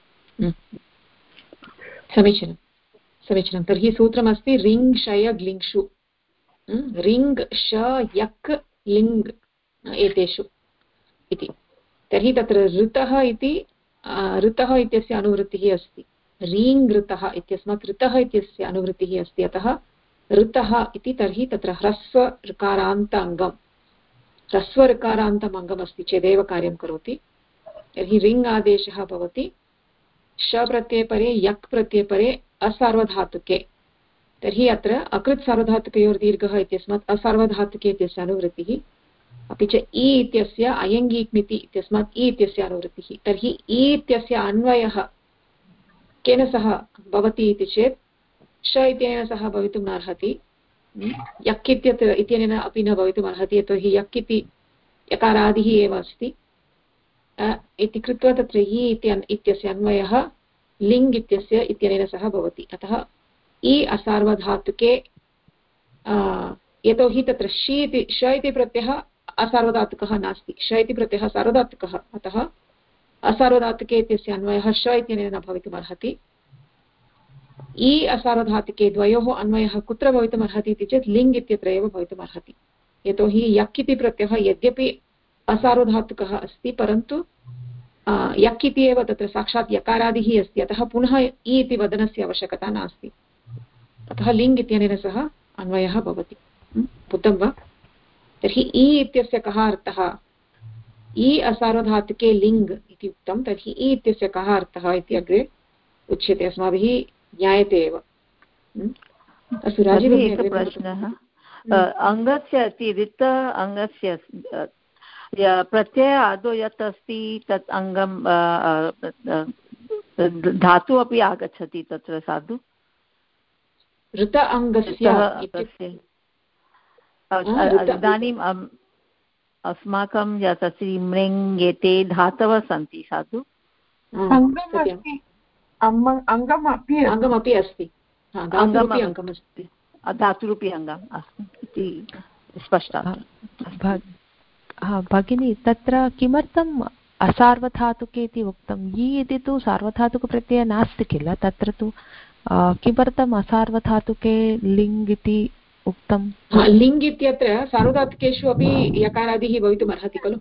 समीचीनं समीचीनं। तर्हि सूत्रमस्ति ऋङ् शय ग्लिङ्षु, ऋङ् श यक् लिङ् एतेषु इति। तर्हि तत्र ऋतः इत्यस्य अनुवृत्तिः अस्ति, ऋङ् ऋतः इत्यस्मात् ऋतः इत्यस्य अनुवृत्तिः अस्ति, अतः ऋतः इति। तर्हि तत्र ह्रस्व ऋकारान्तम् अङ्गम् अस्ति चेदेव कार्यं करोति। तर्हि ऋङ् आदेशः भवति श प्रत्ययपरे यक् प्रत्ययपरे असार्वधातुके, तर्हि अत्र अकृत् सार्वधातुकयोर्दीर्घः इत्यस्मात् असार्वधातुके इत्यस्य अनुवृत्तिः, अपि च इ इत्यस्य अयङ्गीक्मिति इत्यस्मात् इ इत्यस्य अनुवृत्तिः। तर्हि इ इत्यस्य अन्वयः केन सह भवति इति चेत् श इत्यनेन सह भवितुं नार्हति, यक् इत्यनेन अपि न भवितुम् अर्हति, यतोहि यक् इति यकारादिः एव अस्ति इति कृत्वा तत्र इ इत्यस्य अन्वयः लिङ् इत्यस्य इत्यनेन सह भवति। अतः इ असार्वधातुके, यतोहि तत्र श इति प्रत्ययः असार्वधातुकः नास्ति, श इति प्रत्ययः सार्वधातुकः, अतः असार्वधातुके इत्यस्य अन्वयः श इत्यनेन न भवितुम् अर्हति। इ असार्वधातुके द्वयोः अन्वयः कुत्र भवितुम् अर्हति इति चेत् लिङ् इत्यत्र एव भवितुम् अर्हति, यतोहि यक् इति प्रत्ययः यद्यपि असार्वधातुकः अस्ति परन्तु यक् इति एव तत्र साक्षात् यकारादिः अस्ति, अतः पुनः इ इति वदनस्य आवश्यकता नास्ति, अतः लिङ् इत्यनेन सह अन्वयः भवति। बुद्धं वा? तर्हि इ इत्यस्य कः अर्थः? इ असार्वधातुके लिङ् इति उक्तं, तर्हि इ इत्यस्य कः अर्थः इति अग्रे उच्यते, अस्माभिः ज्ञायते एव। अस्तु, राजीव प्रश्नः अङ्गस्य अतिरिक्त अङ्गस्य प्रत्यय आदौ यत् अस्ति तत् अङ्गं धातु अपि आगच्छति तत्र साधु ऋत अङ्गस्य इदानीम् अस्माकं यत् अस्ति मृङ् एते धातवः सन्ति साधु अङ्गमपि अस्ति, धातुरूपी अङ्गम् अस्ति इति स्पष्टं। भगिनी, तत्र किमर्थम् असार्वधातुके इति उक्तं? इ इति तु सार्वधातुकप्रत्ययः नास्ति किल, तत्र तु किमर्थम् असार्वधातुके लिङ् इति उक्तं? लिङ् इत्यत्र सार्वधातुकेषु अपि यकारादिः भवितुम् अर्हति खलु?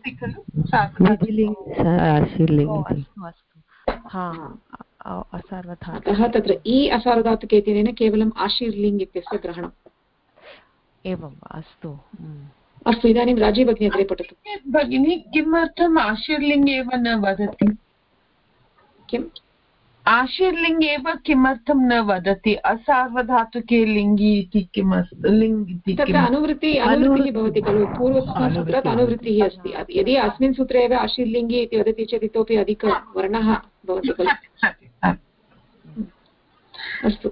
अतः तत्र इ असार्वधातुके इत्यनेन केवलम् आशीर्लिङ् इत्यस्य ग्रहणम्। एवम्, अस्तु अस्तु, इदानीं राजीव भगिनी अग्रे पठतु। भगिनी, किमर्थम् आशीर्लिङ् एव न वदति? किम् आशीर्लिङ् एव किमर्थं न वदति? असार्वधातुके लिङ्गि इति किमस्ति? लिङ् इति तत्र अनुवृत्तिः भवति खलु, पूर्वस्मिन् सूत्रात् अनुवृत्तिः अस्ति। यदि अस्मिन् सूत्रे एव आशीर्लिङ्गि इति वदति चेत् इतोपि अधिकवर्णः भवति खलु। अस्तु,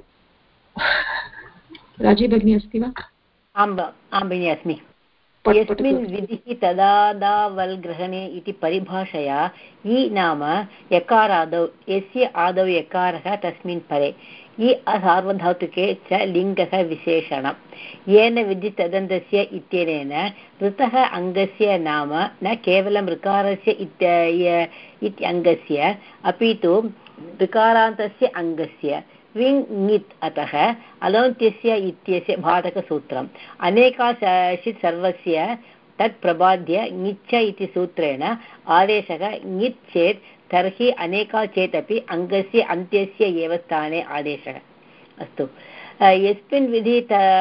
राजीव भगिनी अस्ति वा? आं भगिनी अस्मि। यस्मिन् विधिः तदादावल् ग्रहणे इति परिभाषया इ नाम यकारादौ, यस्य आदौ यकारः तस्मिन् परे, इ असार्वधातुके च लिङ्गः विशेषणं, येन विधिः तदन्तस्य इत्यनेन ऋतः अङ्गस्य नाम न केवलं ऋकारस्य इत्यङ्गस्य अपि तु ऋकारान्तस्य अङ्गस्य विङ्, अतः अलोन्त्यस्य इत्यस्य भाटकसूत्रम् अनेकाशित् सर्वस्य तत् प्रबाद्य ङिच्छ इति सूत्रेण आदेशः ङित् चेत् तर्हि अनेका चेत् अपि अङ्गस्य अन्त्यस्य एव स्थाने आदेशः। अस्तु, यस्मिन् विधि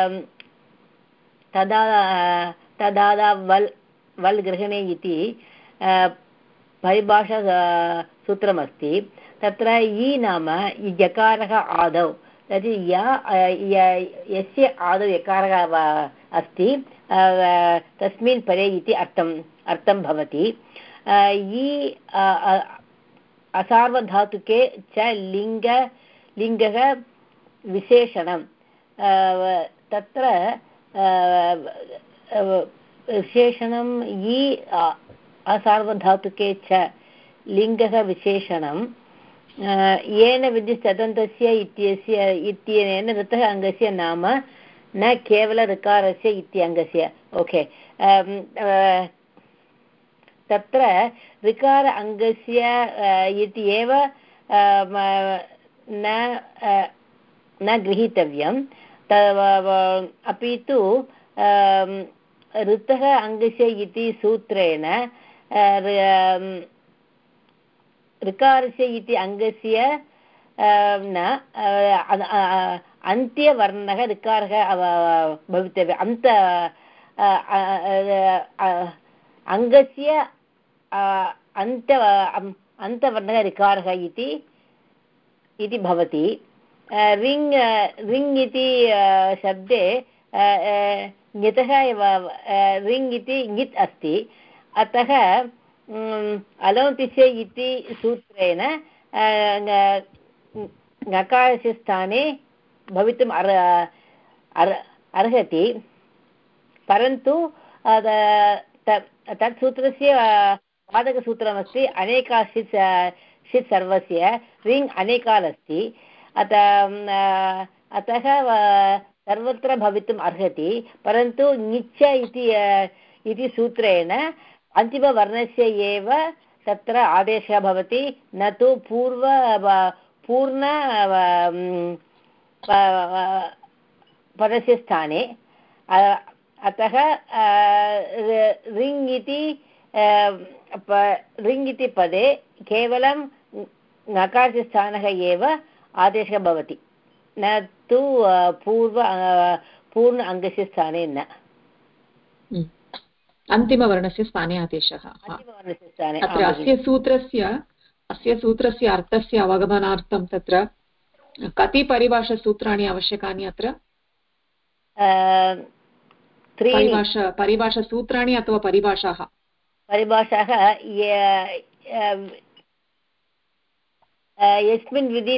तदा वल् ग्रहणे इति परिभाषा सूत्रमस्ति, तत्र इ नाम यकारः आदौ, यस्य आदौ यकारः अस्ति तस्मिन् परे इति अर्थं भवति। इ असार्वधातुके च लिङ्गः विशेषणं, तत्र विशेषणं इ असार्वधातुके च लिङ्गः विशेषणं येन विधिस्तदन्तस्य इत्यनेन ऋतः अङ्गस्य नाम न केवल ऋकारस्य इत्यङ्गस्य। ओके, तत्र ऋकार अङ्गस्य इति एव न गृहीतव्यं, अपि तु ऋतः अङ्गस्य इति सूत्रेण ऋकारस्य इति अङ्गस्य न अन्त्यवर्णः ऋकारः भवितव्यः, अङ्गस्य अन्तवर्णः ऋकारः इति भवति। रिङ् इति शब्दे ङितः एव रिङ् इति ङित् अस्ति अतः अलौन्तिस्य इति सूत्रेण ङकारस्य स्थाने भवितुम् अर्हति परन्तु तत् सूत्रस्य बाधकसूत्रमस्ति अनेकाश्चित् षित् सर्वस्य रिङ् अनेकाल् अस्ति अतः सर्वत्र भवितुम् अर्हति परन्तु ङिच्च इति सूत्रेण अन्तिमवर्णस्य एव तत्र आदेशः भवति न तु पूर्ण पदस्य स्थाने अतः रिङ् इति पदे केवलं ङकारस्य स्थानः एव आदेशः भवति न तु पूर्ण अङ्गस्य स्थाने न अन्तिमवर्णस्य स्थाने आदेशः अत्र अस्य सूत्रस्य अर्थस्य अवगमनार्थं तत्र कति परिभाषासूत्राणि आवश्यकानि अत्र परिभाषासूत्राणि अथवा परिभाषाः यस्मिन् विधि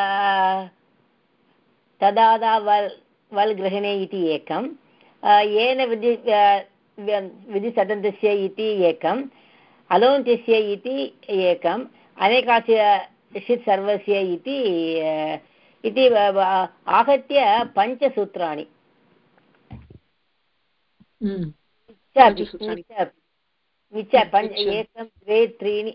तदादा वल् ग्रहणे इति एकं येन विधिसदन्तस्य इति एकम् अलोन्त्यस्य इति एकम् अनेकास्य षित् सर्वस्य इति आहत्य पञ्चसूत्राणि एकं द्वे त्रीणि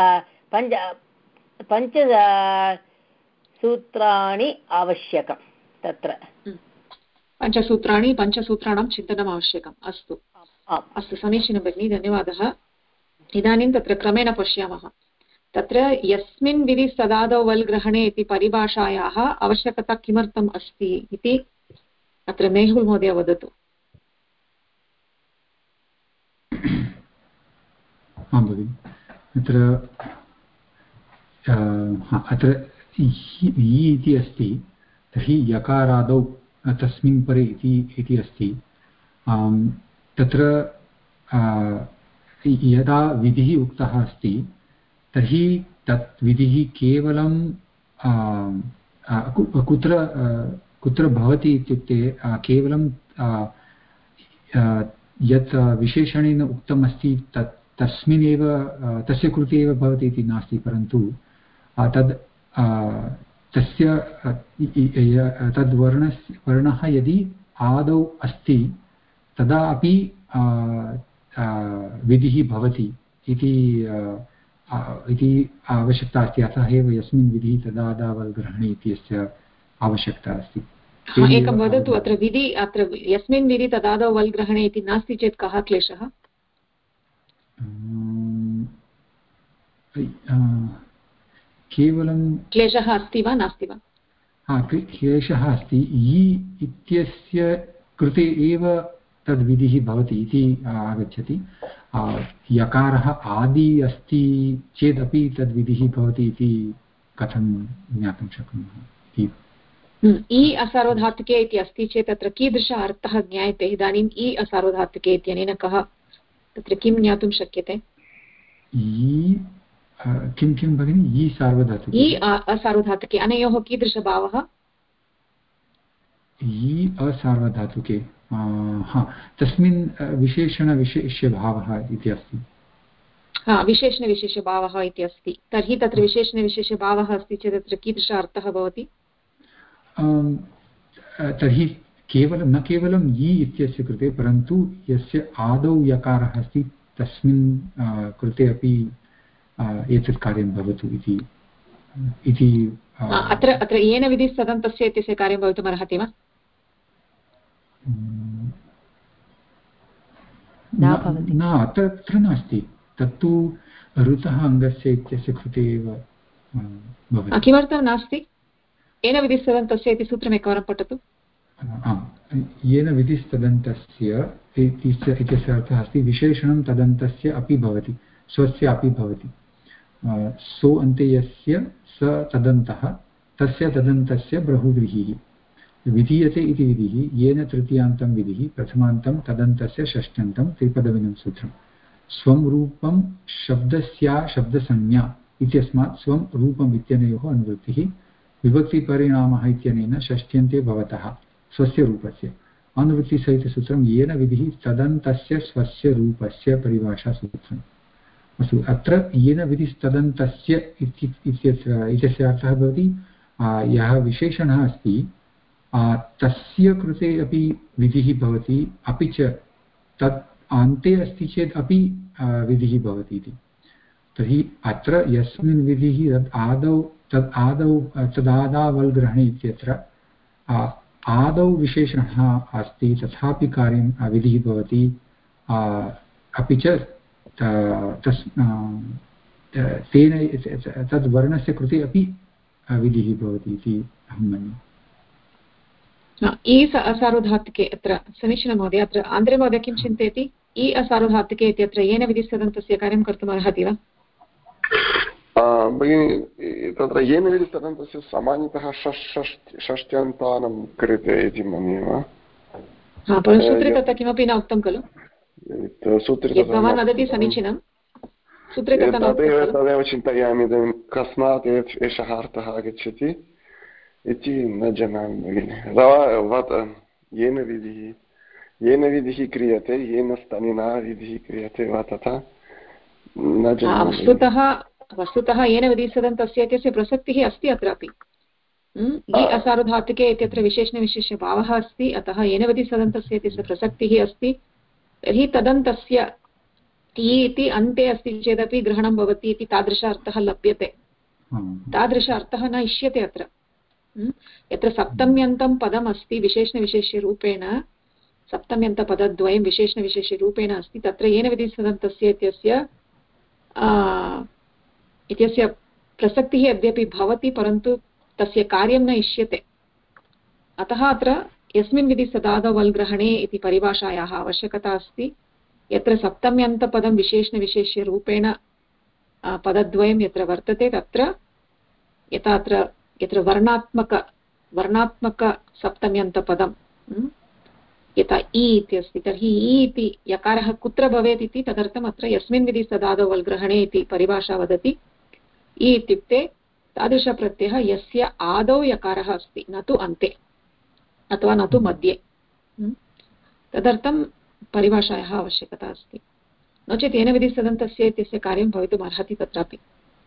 पञ्चसूत्राणि आवश्यकं तत्र पञ्चसूत्राणां चिन्तनम् आवश्यकम् अस्तु अस्तु समीचीनं भगिनी धन्यवादः इदानीं तत्र क्रमेण पश्यामः तत्र यस्मिन् विधि सदादौ वल् ग्रहणे इति परिभाषायाः आवश्यकता किमर्थम् अस्ति इति अत्र मेहुल् महोदय वदतु आं भगिनि अत्र इति अस्ति तर्हि यकारादौ तस्मिन् परे इति अस्ति तत्र यदा विधिः उक्तः अस्ति तर्हि तत् विधिः केवलं कुत्र भवति इत्युक्ते केवलं यत् विशेषणेन उक्तम् अस्ति तस्मिन्नेव तस्य कृते एव भवति इति नास्ति परन्तु तस्य तद्वर्णः यदि आदौ अस्ति तदा अपि विधिः भवति इति आवश्यकता अस्ति अतः एव यस्मिन् विधिः तदा वल् ग्रहणे इत्यस्य आवश्यकता अस्ति एकं वदतु अत्र विधि अत्र यस्मिन् विधि तदादौ वल् ग्रहणे इति नास्ति चेत् कः क्लेशः केवलं क्लेशः अस्ति वा नास्ति वा क्लेशः अस्ति इत्यस्य कृते एव तद्विधिः भवति इति आगच्छति यकारः आदि अस्ति चेदपि तद्विधिः भवति इति कथं ज्ञातुं शक्नुमः इ असार्वधातुके इति अस्ति चेत् तत्र कीदृश अर्थः ज्ञायते इदानीम् इ असार्वधातुके इत्यनेन कः तत्र किं ज्ञातुं शक्यते किं भगिनि इ सार्वधातुके इ असार्वधातुके अनयोः कीदृशभावः इ असार्वधातुके तस्मिन् विशेषणविशेष्यभावः इति अस्ति विशेषणविशेषभावः इति अस्ति तर्हि तत्र विशेषणविशेषभावः अस्ति चेत् तत्र कीदृश अर्थः भवति तर्हि न केवलं इ इत्यस्य कृते परन्तु यस्य आदौ यकारः अस्ति तस्मिन् कृते अपि एतत् कार्यं भवतु इति अत्र येन विधिः सदन्तस्य इत्यस्य कार्यं भवितुम् अर्हति वा न तत्र नास्ति तत्तु ऋतः अङ्गस्य इत्यस्य कृते एव भवति किमर्थं नास्ति येन विधिः सदन्तस्य इति सूत्रम् एकवारं पठतु येन विधिः तदन्तस्य इत्यस्य अर्थः अस्ति विशेषणं तदन्तस्य अपि भवति स्वस्य अपि भवति सो अन्ते यस्य स तदन्तः तस्य तदन्तस्य बहुव्रीहिः विधीयते इति विधिः येन तृतीयान्तं विधिः प्रथमान्तं तदन्तस्य षष्ठ्यन्तं त्रिपदविनं सूत्रम् स्वं रूपं शब्दस्या शब्दसंज्ञा इत्यस्मात् स्वं रूपम् इत्यनयोः अनुवृत्तिः विभक्तिपरिणामः इत्यनेन षष्ठ्यन्ते भवतः स्वस्य रूपस्य अनुवृत्तिसहितसूत्रं येन विधिः तदन्तस्य स्वस्य रूपस्य परिभाषासूत्रम् अस्तु अत्र येन विधिस्तदन्तस्य इत्यस्य अर्थः भवति यः विशेषणः अस्ति तस्य कृते अपि विधिः भवति अपि च तत् अन्ते अस्ति चेत् अपि विधिः भवति इति तर्हि अत्र यस्मिन् विधिः तदादावल्ग्रहणे इत्यत्र आदौ विशेषणः अस्ति तथापि कार्यं विधिः भवति अपि च तेन तद् वर्णस्य कृते अपि विधिः भवति इति अहं मन्ये इ असार्वधातुके अत्र समीचीनं महोदय अत्र आन्ध्रे महोदय किं चिन्तयति इ असार्वधातुके इत्यत्र येन विधिस्तदन्तस्य कार्यं कर्तुम् अर्हति वा भगिनि तत्र येन विधिस्तदन्तस्य सामान्यतः षष्ट्यन्तानं क्रियते इति मन्ये वा सूत्रे तथा किमपि न उक्तं खलु भवान् वदति समीचीनं सूत्रे तदेव चिन्तयामि इदानीं कस्मात् एषः अर्थः आगच्छति इति न जानामि भगिनि येन विधिः क्रियते येन स्तनिना विधिः क्रियते वा तथा न जानामि वस्तुतः येन विधिस्तदन्तस्य इत्यस्य प्रसक्तिः अस्ति अत्रापि इ असार्वधातुके इत्यत्र विशेषणविशेषभावः अस्ति अतः येन विधिस्तदन्तस्य इत्यस्य प्रसक्तिः अस्ति तर्हि तदन्तस्य इ इति अन्ते अस्ति चेदपि ग्रहणं भवति इति तादृश अर्थः लभ्यते तादृश अर्थः न इष्यते अत्र यत्र सप्तम्यन्तं पदम् अस्ति विशेषणविशेष्यरूपेण सप्तम्यन्तपदद्वयं विशेषणविशेष्यरूपेण अस्ति तत्र येन विधिस्तदन्तस्य इत्यस्य प्रसक्तिः यद्यपि भवति परन्तु तस्य कार्यं न इष्यते अतः अत्र यस्मिन् विधिस्तदादवल्ग्रहणे इति परिभाषायाः आवश्यकता अस्ति यत्र सप्तम्यन्तपदं विशेषणविशेष्यरूपेण पदद्वयं यत्र वर्तते तत्र यत्र वर्णात्मकसप्तम्यन्तपदं यथा इ इत्यस्ति तर्हि इ इति यकारः कुत्र भवेत् इति तदर्थम् अत्र यस्मिन् विधिस्तदादवल्ग्रहणे इति परिभाषा वदति इ इत्युक्ते तादृशप्रत्ययः यस्य आदौ यकारः अस्ति न तु अन्ते अथवा न तु मध्ये तदर्थं परिभाषायाः आवश्यकता अस्ति नो चेत् येन विधिस्तदन्तस्य इत्यस्य कार्यं भवितुम् अर्हति तत्रापि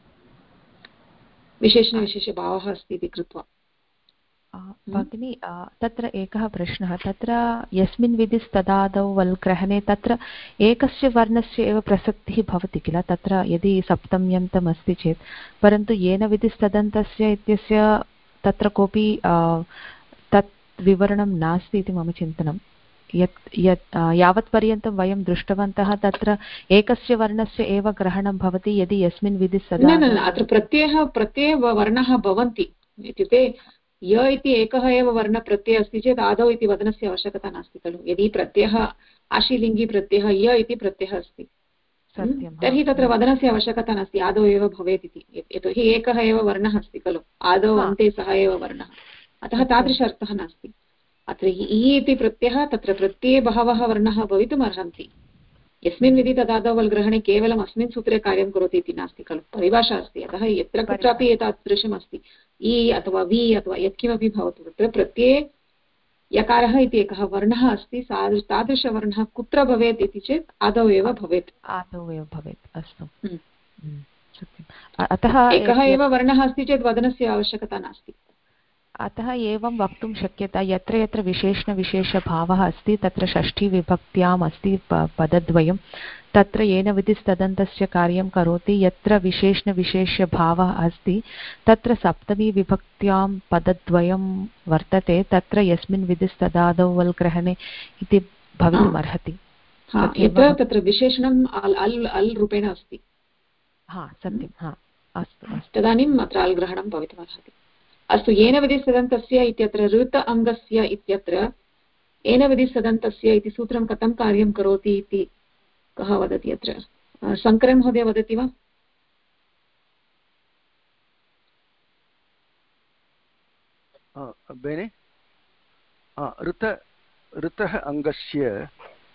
विशेषणविशेषभावः अस्ति इति कृत्वा भगिनी तत्र एकः प्रश्नः तत्र यस्मिन् विधिस्तदादौ वल्ग्रहणे तत्र एकस्य वर्णस्य एव प्रसक्तिः भवति किल तत्र यदि सप्तम्यन्तम् अस्ति चेत् परन्तु येन विधिस्तदन्तस्य इत्यस्य तत्र कोऽपि तत् विवरणं नास्ति इति मम चिन्तनं यावत्पर्यन्तं वयं दृष्टवन्तः तत्र एकस्य वर्णस्य एव ग्रहणं भवति यदि यस्मिन् विधिस्तदादौ अत्र प्रत्ययवर्णाः भवन्ति इत्युक्ते य इति एकः एव वर्णप्रत्ययः अस्ति चेत् आदौ इति वदनस्य आवश्यकता नास्ति खलु यदि प्रत्ययः आशीलिङ्गी प्रत्ययः य इति प्रत्ययः अस्ति तर्हि तत्र वदनस्य आवश्यकता नास्ति आदौ एव भवेत् इति यतोहि एकः एव वर्णः अस्ति खलु आदौ अन्ते सः एव वर्णः अतः तादृश अर्थः नास्ति अत्र इ इति प्रत्ययः तत्र प्रत्यये बहवः वर्णाः भवितुम् अर्हन्ति यस्मिन् विधि तदादवल्ग्रहणे केवलम् अस्मिन् सूत्रे कार्यं करोति इति नास्ति खलु परिभाषा अस्ति अतः यत्र कुत्रापि एतादृशम् अस्ति इ अथवा वि अथवा यत्किमपि भवतु तत्र प्रत्यये यकारः इति एकः वर्णः अस्ति तादृशवर्णः कुत्र भवेत् इति चेत् आदौ एव भवेत् अस्तु अतः एकः एव वर्णः अस्ति चेत् वदनस्य आवश्यकता नास्ति अतः एवं वक्तुं शक्यते यत्र यत्र विशेषणविशेषभावः अस्ति तत्र षष्ठीविभक्त्याम् अस्ति पदद्वयं तत्र येन विधिस्तदन्तस्य कार्यं करोति यत्र विशेषणविशेषभावः अस्ति तत्र सप्तमी विभक्त्यां पदद्वयं वर्तते तत्र यस्मिन् विधिस्तदादौ वल्ग्रहणे इति भवितुम् अर्हति तत्र विशेषणम् अल् रूपेण अस्ति सत्यं अस्तु तदानीम् अत्र अल् ग्रहणं भवितुम् अर्हति अस्तु येन विधिस्तदन्तस्य इत्यत्र ऋत अङ्गस्य इत्यत्र येन विधिस्तदन्तस्य इति सूत्रं कथं कार्यं करोति इति कः वदति अत्र शङ्करन् महोदय वदति वा बेने ऋतः अङ्गस्य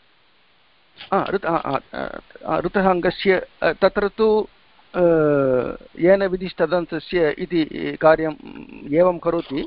ऋतः अङ्गस्य तत्र तु येन विधिस्तदन्तस्य इति कार्यम् एवं करोति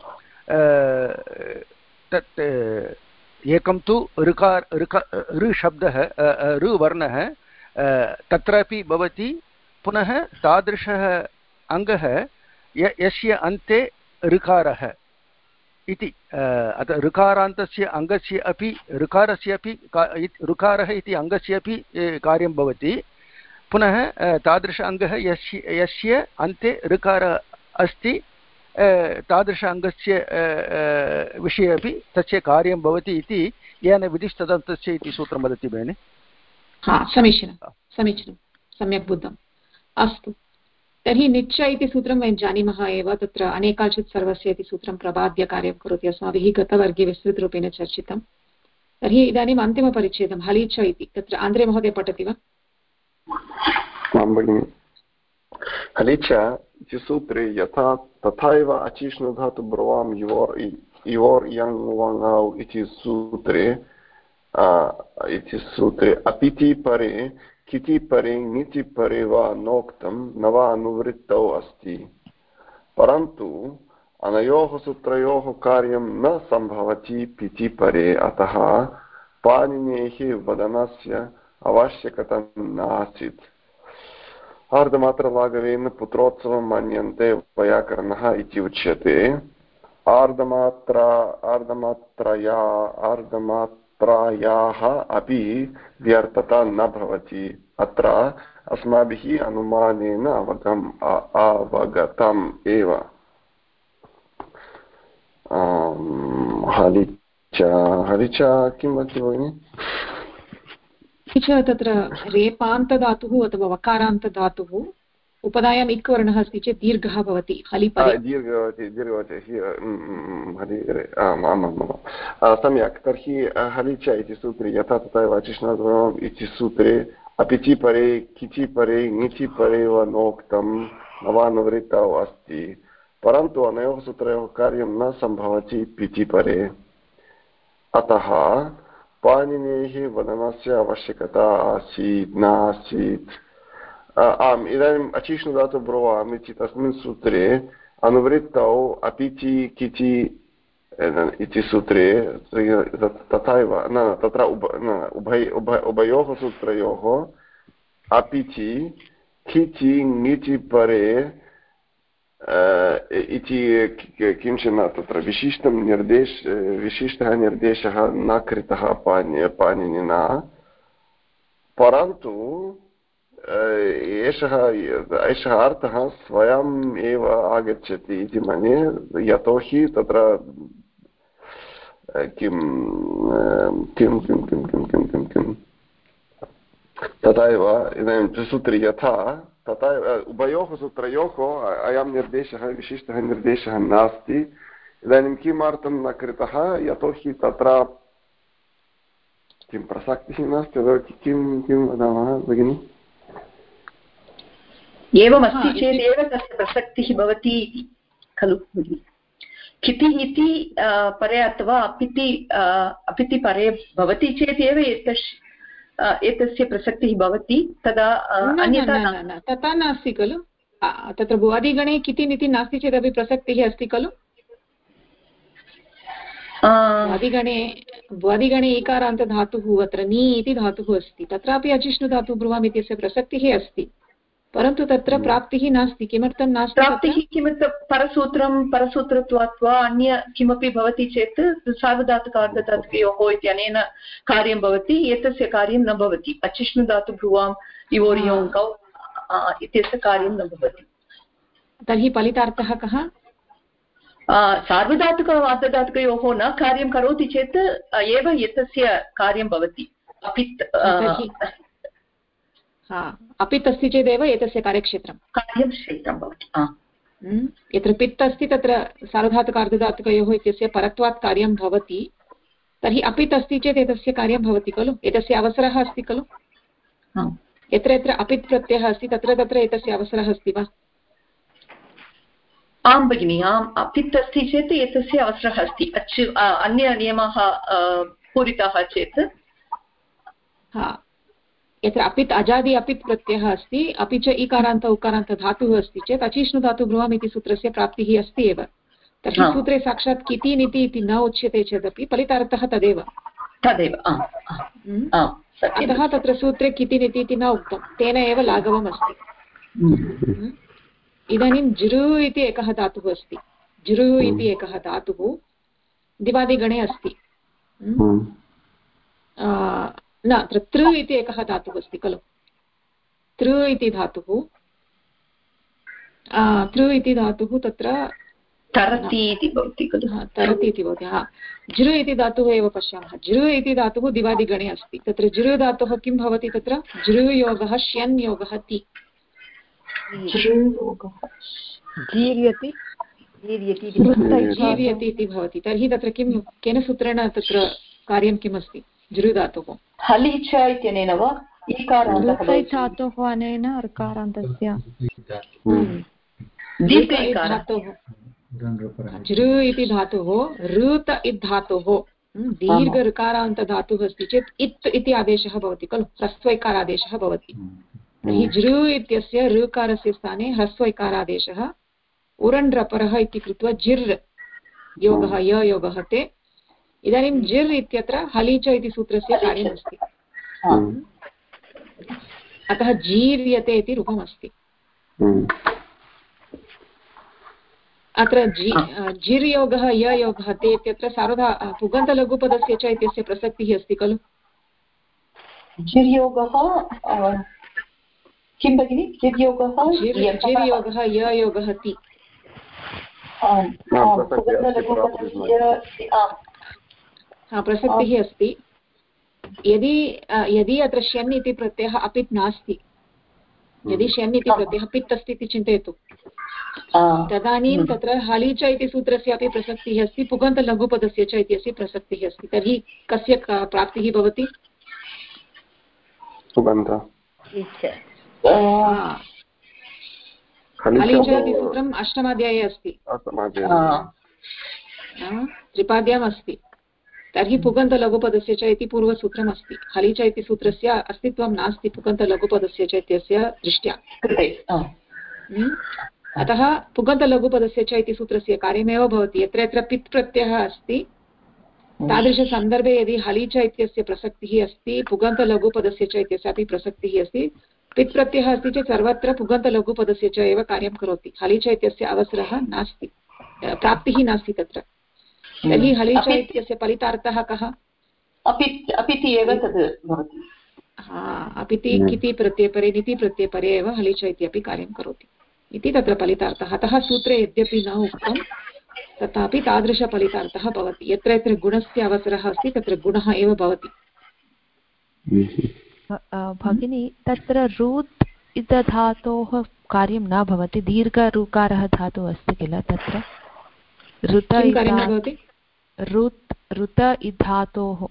तत् एकं तु ऋ शब्दः ऋवर्णः तत्रापि भवति पुनः तादृशः अङ्गः यस्य अन्ते ऋकारः इति अतः ऋकारान्तस्य अङ्गस्य अपि ऋकारस्य अपि ऋकारः इति अङ्गस्य अपि कार्यं भवति पुनः तादृश अङ्गः यस्य अन्ते ऋकारः अस्ति तादृश अङ्गस्य विषये अपि तस्य कार्यं भवति इति येन विधिस्तदन्तस्य इति सूत्रं वदति भगिनि। समीचीनं सम्यक् बुद्धम्। अस्तु, तर्हि निच्च इति सूत्रं वयं जानीमः एव, तत्र अनेकाचित् सर्वस्य इति सूत्रं प्रबाद्य कार्यं करोति, अस्माभिः गतवर्गे विस्तृतरूपेण चर्चितं। तर्हि इदानीम् अन्तिमपरिच्छेदं हलीच इति, तत्र आन्द्रे महोदय पठति वा? हलीच इति सूत्रे यथा तथा एव अचिष्णुधातु ब्रुवां योर् यङ् वङौ इति सूत्रे अपिति परे किति परे ङिति परे वा नोक्तं न वा अनुवृत्तौ अस्ति, परन्तु अनयोः सूत्रयोः कार्यं न सम्भवति पिति परे, अतः पाणिनेः वदनस्य आवश्यकता नासीत्। आर्धमात्रलाघवेन पुत्रोत्सवं मन्यन्ते वैयाकरणः इति उच्यते। आर्धमात्रायाः अपि व्यर्थता न भवति। अत्र अस्माभिः अनुमानेन अवगतम् एव। हलिच किं वदति भगिनि? तत्र रेपान्तधातुः अथवा वकारान्तधातुः उपधायाम् इक् वर्णः अस्ति चेत् दीर्घः भवति, हलिपरे सम्यक्। तर्हि हलिच इति सूत्रे यथा तथा एव अचिष्णुधातुः इति सूत्रे अपिचि परे किचि परे ङिचि परे वा नोक्तं न वा अनुवृत्तौ अस्ति, परन्तु अनयोः सूत्रयोः कार्यं न सम्भवति पिचि परे, अतः पाणिनेः वदनस्य आवश्यकता आसीत् नासीत्। आम्, इदानीम् अचिष्णुधातु ब्रुवाम् इति तस्मिन् सूत्रे अनुवृत्तौ अपिचि किचि इति सूत्रे तथा एव न तत्र उभयोः सूत्रयोः अपिचि खिचि ङिचि परे इति किञ्चन तत्र विशिष्टः निर्देशः न कृतः पाणिनिना, परन्तु एषः अर्थः स्वयम् एव आगच्छति इति मन्ये, यतोहि तत्र किं तथा एव इदानीं त्रिसूत्रे यथा तथा उभयोः सूत्रयोः अयं निर्देशः विशिष्टः निर्देशः नास्ति। इदानीं किमर्थं न कृतः? यतोहि तत्र किं प्रसक्तिः नास्ति, किं वदामः भगिनि? एवमस्ति चेदेव तस्य प्रसक्तिः भवति खलु भगिनि। किति इति परे अथवा अपिति परे भवति चेदेव एतस्य प्रसक्तिः भवति, तदा अन्यथा तथा नास्ति खलु। तत्र भुवादिगणे किति नीति नास्ति चेदपि प्रसक्तिः अस्ति खलु। भुवादिगणे इकारान्तधातुः अत्र नी इति धातुः अस्ति, तत्रापि अचिष्णुधातुः ब्रुवाम् इत्यस्य प्रसक्तिः अस्ति, परन्तु तत्र प्राप्तिः नास्ति। किमर्थं नास्ति? प्राप्तिः किमर्थं? परसूत्रत्वात् वा अन्य किमपि भवति चेत् सार्वधातुक अर्धधातुकयोः इत्यनेन कार्यं भवति, एतस्य कार्यं न भवति। अचिष्णुधातुभ्रुवां इवोर्योङ्कौ इत्यस्य कार्यं न भवति। तर्हि फलितार्थः कः? सार्वधातुक अर्धधातुकयोः न कार्यं करोति चेत् एव एतस्य कार्यं भवति। अपित् अस्ति चेदेव एतस्य कार्यक्षेत्रं भवति। यत्र पित् अस्ति तत्र सार्वधातुक अर्धधातुकयोः इत्यस्य परत्वात् कार्यं भवति, तर्हि अपित् अस्ति चेत् एतस्य कार्यं भवति खलु, एतस्य अवसरः अस्ति खलु। यत्र यत्र अपित् प्रत्ययः अस्ति तत्र तत्र एतस्य अवसरः अस्ति वा? आं भगिनि, आम् अपित् अस्ति चेत् एतस्य अवसरः अस्ति। अन्यनियमाः पूरिताः चेत् यत्र अपित् अजादि अपित् प्रत्ययः अस्ति, अपि च इकारान्त उकारान्त धातुः अस्ति चेत् अचिष्णु धातु ब्रुवाम् इति सूत्रस्य प्राप्तिः अस्ति एव। तर्हि सूत्रे साक्षात् किति निति इति न उच्यते चेदपि फलितार्थः तदेव। अतः तत्र सूत्रे किति निति इति न उक्तं, तेन एव लाघवम् अस्ति। इदानीं जिरु इति एकः धातुः अस्ति। जिरु इति एकः धातुः दिवादिगणे अस्ति। न, अत्र तृ इति एकः धातुः अस्ति खलु। तृ इति धातुः तत्र तरति इति भवति खलु। तरति इति भवति। जिरु इति धातुः एव पश्यामः। जिरु इति धातुः दिवादिगणे अस्ति। तत्र जिरु धातुः किं भवति? तत्र जिरु योगः श्यन् योगः ति। जीर्यति इति भवति। तर्हि तत्र किं, केन सूत्रेण तत्र कार्यं किम् अस्ति? जिरु धातुः हलिच इत्यनेन वा धातोः अनेन ऋकारान्तस्य जिरु इति धातुः ऋत इद्धातुः दीर्घ ऋकारान्त धातुः अस्ति चेत् इत् इति आदेशः भवति खलु, ह्रस्वैकारादेशः भवति। तर्हि जिरु इत्यस्य ऋकारस्य स्थाने ह्रस्वैकारादेशः उरण्ड्रपरः इति कृत्वा जिर् योगः य योगः ते। इदानीं जिर् इत्यत्र हलीच इति सूत्रस्य कार्यमस्ति, अतः जीर्यते इति रूपमस्ति। अत्र जिर्योगः य योगः ते इत्यत्र सार्वधा पुगन्तलघुपदस्य च इत्यस्य प्रसक्तिः अस्ति खलु। जिर्योगः किं भगिनि? जिर्योगः य योगः ति। प्रसक्तिः अस्ति। यदि अत्र श्यन् इति प्रत्ययः अपित् नास्ति, यदि श्यन् इति प्रत्ययः पित् अस्ति इति चिन्तयतु, तदानीं तत्र हलीच इति सूत्रस्य अपि प्रसक्तिः अस्ति, पुगन्तलघुपदस्य च इत्यस्य प्रसक्तिः अस्ति। तर्हि कस्य प्राप्तिः भवति? हलीच इति सूत्रम् अष्टमाध्याये अस्ति, त्रिपाद्याम् अस्ति। तर्हि पुगन्तलघुपदस्य च इति पूर्वसूत्रम् अस्ति। हलीच इति सूत्रस्य अस्तित्वं नास्ति पुगन्तलघुपदस्य च इत्यस्य दृष्ट्या। अतः पुगन्तलघुपदस्य च इति सूत्रस्य कार्यमेव भवति। यत्र यत्र पित् प्रत्ययः अस्ति तादृशसन्दर्भे यदि हलीच इत्यस्य प्रसक्तिः अस्ति, पुगन्तलघुपदस्य च इत्यस्य अपि प्रसक्तिः अस्ति, पित् प्रत्ययः अस्ति चेत् सर्वत्र पुगन्तलघुपदस्य च एव कार्यं करोति। हलीच इत्यस्य अवसरः नास्ति, प्राप्तिः नास्ति तत्र। तर्हि हलीच इत्यस्य फलितार्थः कः? अपिति एव तद् भवति। अपिति किति प्रत्ययपरे निति प्रत्ययपरे एव हलीच इत्यपि कार्यं करोति इति तत्र फलितार्थः। अतः सूत्रे यद्यपि न उक्तं तथापि तादृशफलितार्थः भवति। यत्र यत्र गुणस्य अवसरः अस्ति तत्र गुणः एव भवति। भगिनी, तत्र रुत् इति धातोः कार्यं न भवति, दीर्घऋकारः धातुः अस्ति किल, तत्र ऋत इधातोः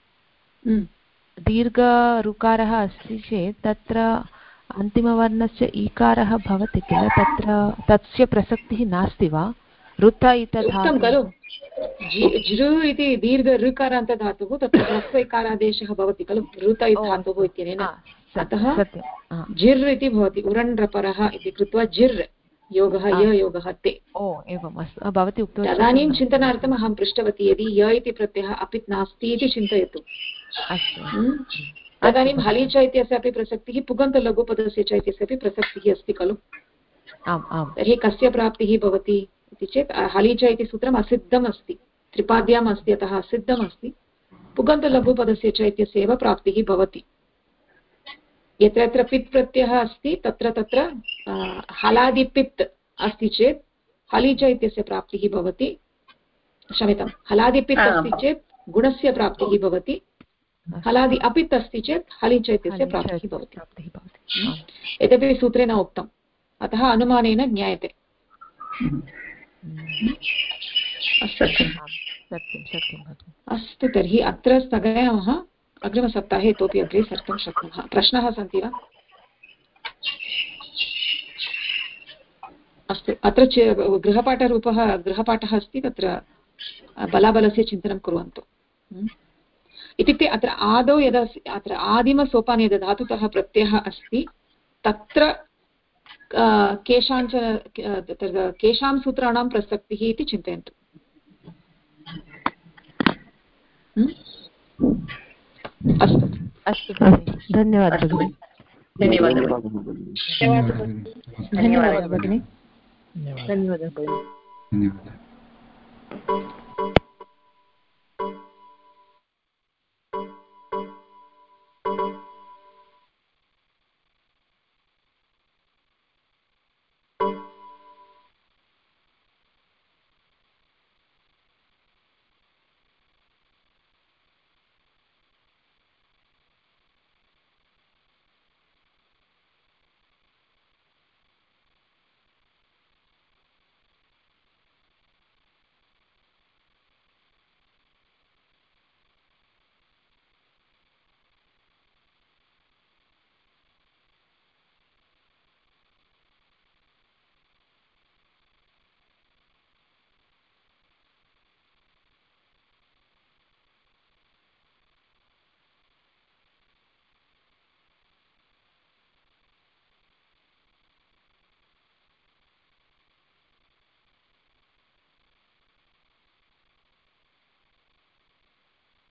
दीर्घऋकारः अस्ति चेत् तत्र अन्तिमवर्णस्य ईकारः भवति किल, तत्र तस्य प्रसक्तिः नास्ति वा? ऋत इति खलु, जिरु इति दीर्घ ऋकारान्त धातुः, तत्र ह्रस्वैकारादेशः भवति खलु ऋत धातुः इत्यनेन। अतः जिर् इति भवति, उरण्ड्रपरः इति कृत्वा जिर् योगः य योगः ते। एवम् अस्तु, भवती उक्तवती। तदानीं चिन्तनार्थम् अहं पृष्टवती, यदि य इति प्रत्ययः अपित् नास्ति इति चिन्तयतु। तदानीं हलीच इत्यस्य अपि प्रसक्तिः, पुगन्तलघुपदस्य च इत्यस्य अपि प्रसक्तिः अस्ति खलु। तर्हि कस्य प्राप्तिः भवति इति चेत् हलीच इति सूत्रम् असिद्धम् अस्ति, त्रिपाद्याम् अस्ति, अतः असिद्धम् अस्ति। पुगन्तलघुपदस्य च इत्यस्य एव प्राप्तिः भवति। यत्र यत्र पित् प्रत्ययः अस्ति तत्र तत्र हलादिपित् अस्ति चेत् हलीच इत्यस्य प्राप्तिः भवति। क्षम्यतां, हलादिपित् अस्ति चेत् गुणस्य प्राप्तिः भवति, हलादि अपित् अस्ति चेत् हलीच इत्यस्य प्राप्तिः भवति। एतदपि सूत्रे न उक्तम्, अतः अनुमानेन ज्ञायते। अस्तु, तर्हि अत्र स्थगयामः। अग्रिमसप्ताहे इतोपि अग्रे सर्तुं शक्नुमः। प्रश्नाः सन्ति वा? अस्तु अत्र गृहपाठः अस्ति तत्र बलाबलस्य चिन्तनं कुर्वन्तु इत्युक्ते अत्र आदौ यदा अत्र आदिमसोपाने यदा धातुतः प्रत्ययः अस्ति तत्र केषां सूत्राणां प्रसक्तिः इति चिन्तयन्तु अस्तु अस्तु धन्यवादः धन्यवादः भगिनि धन्यवादः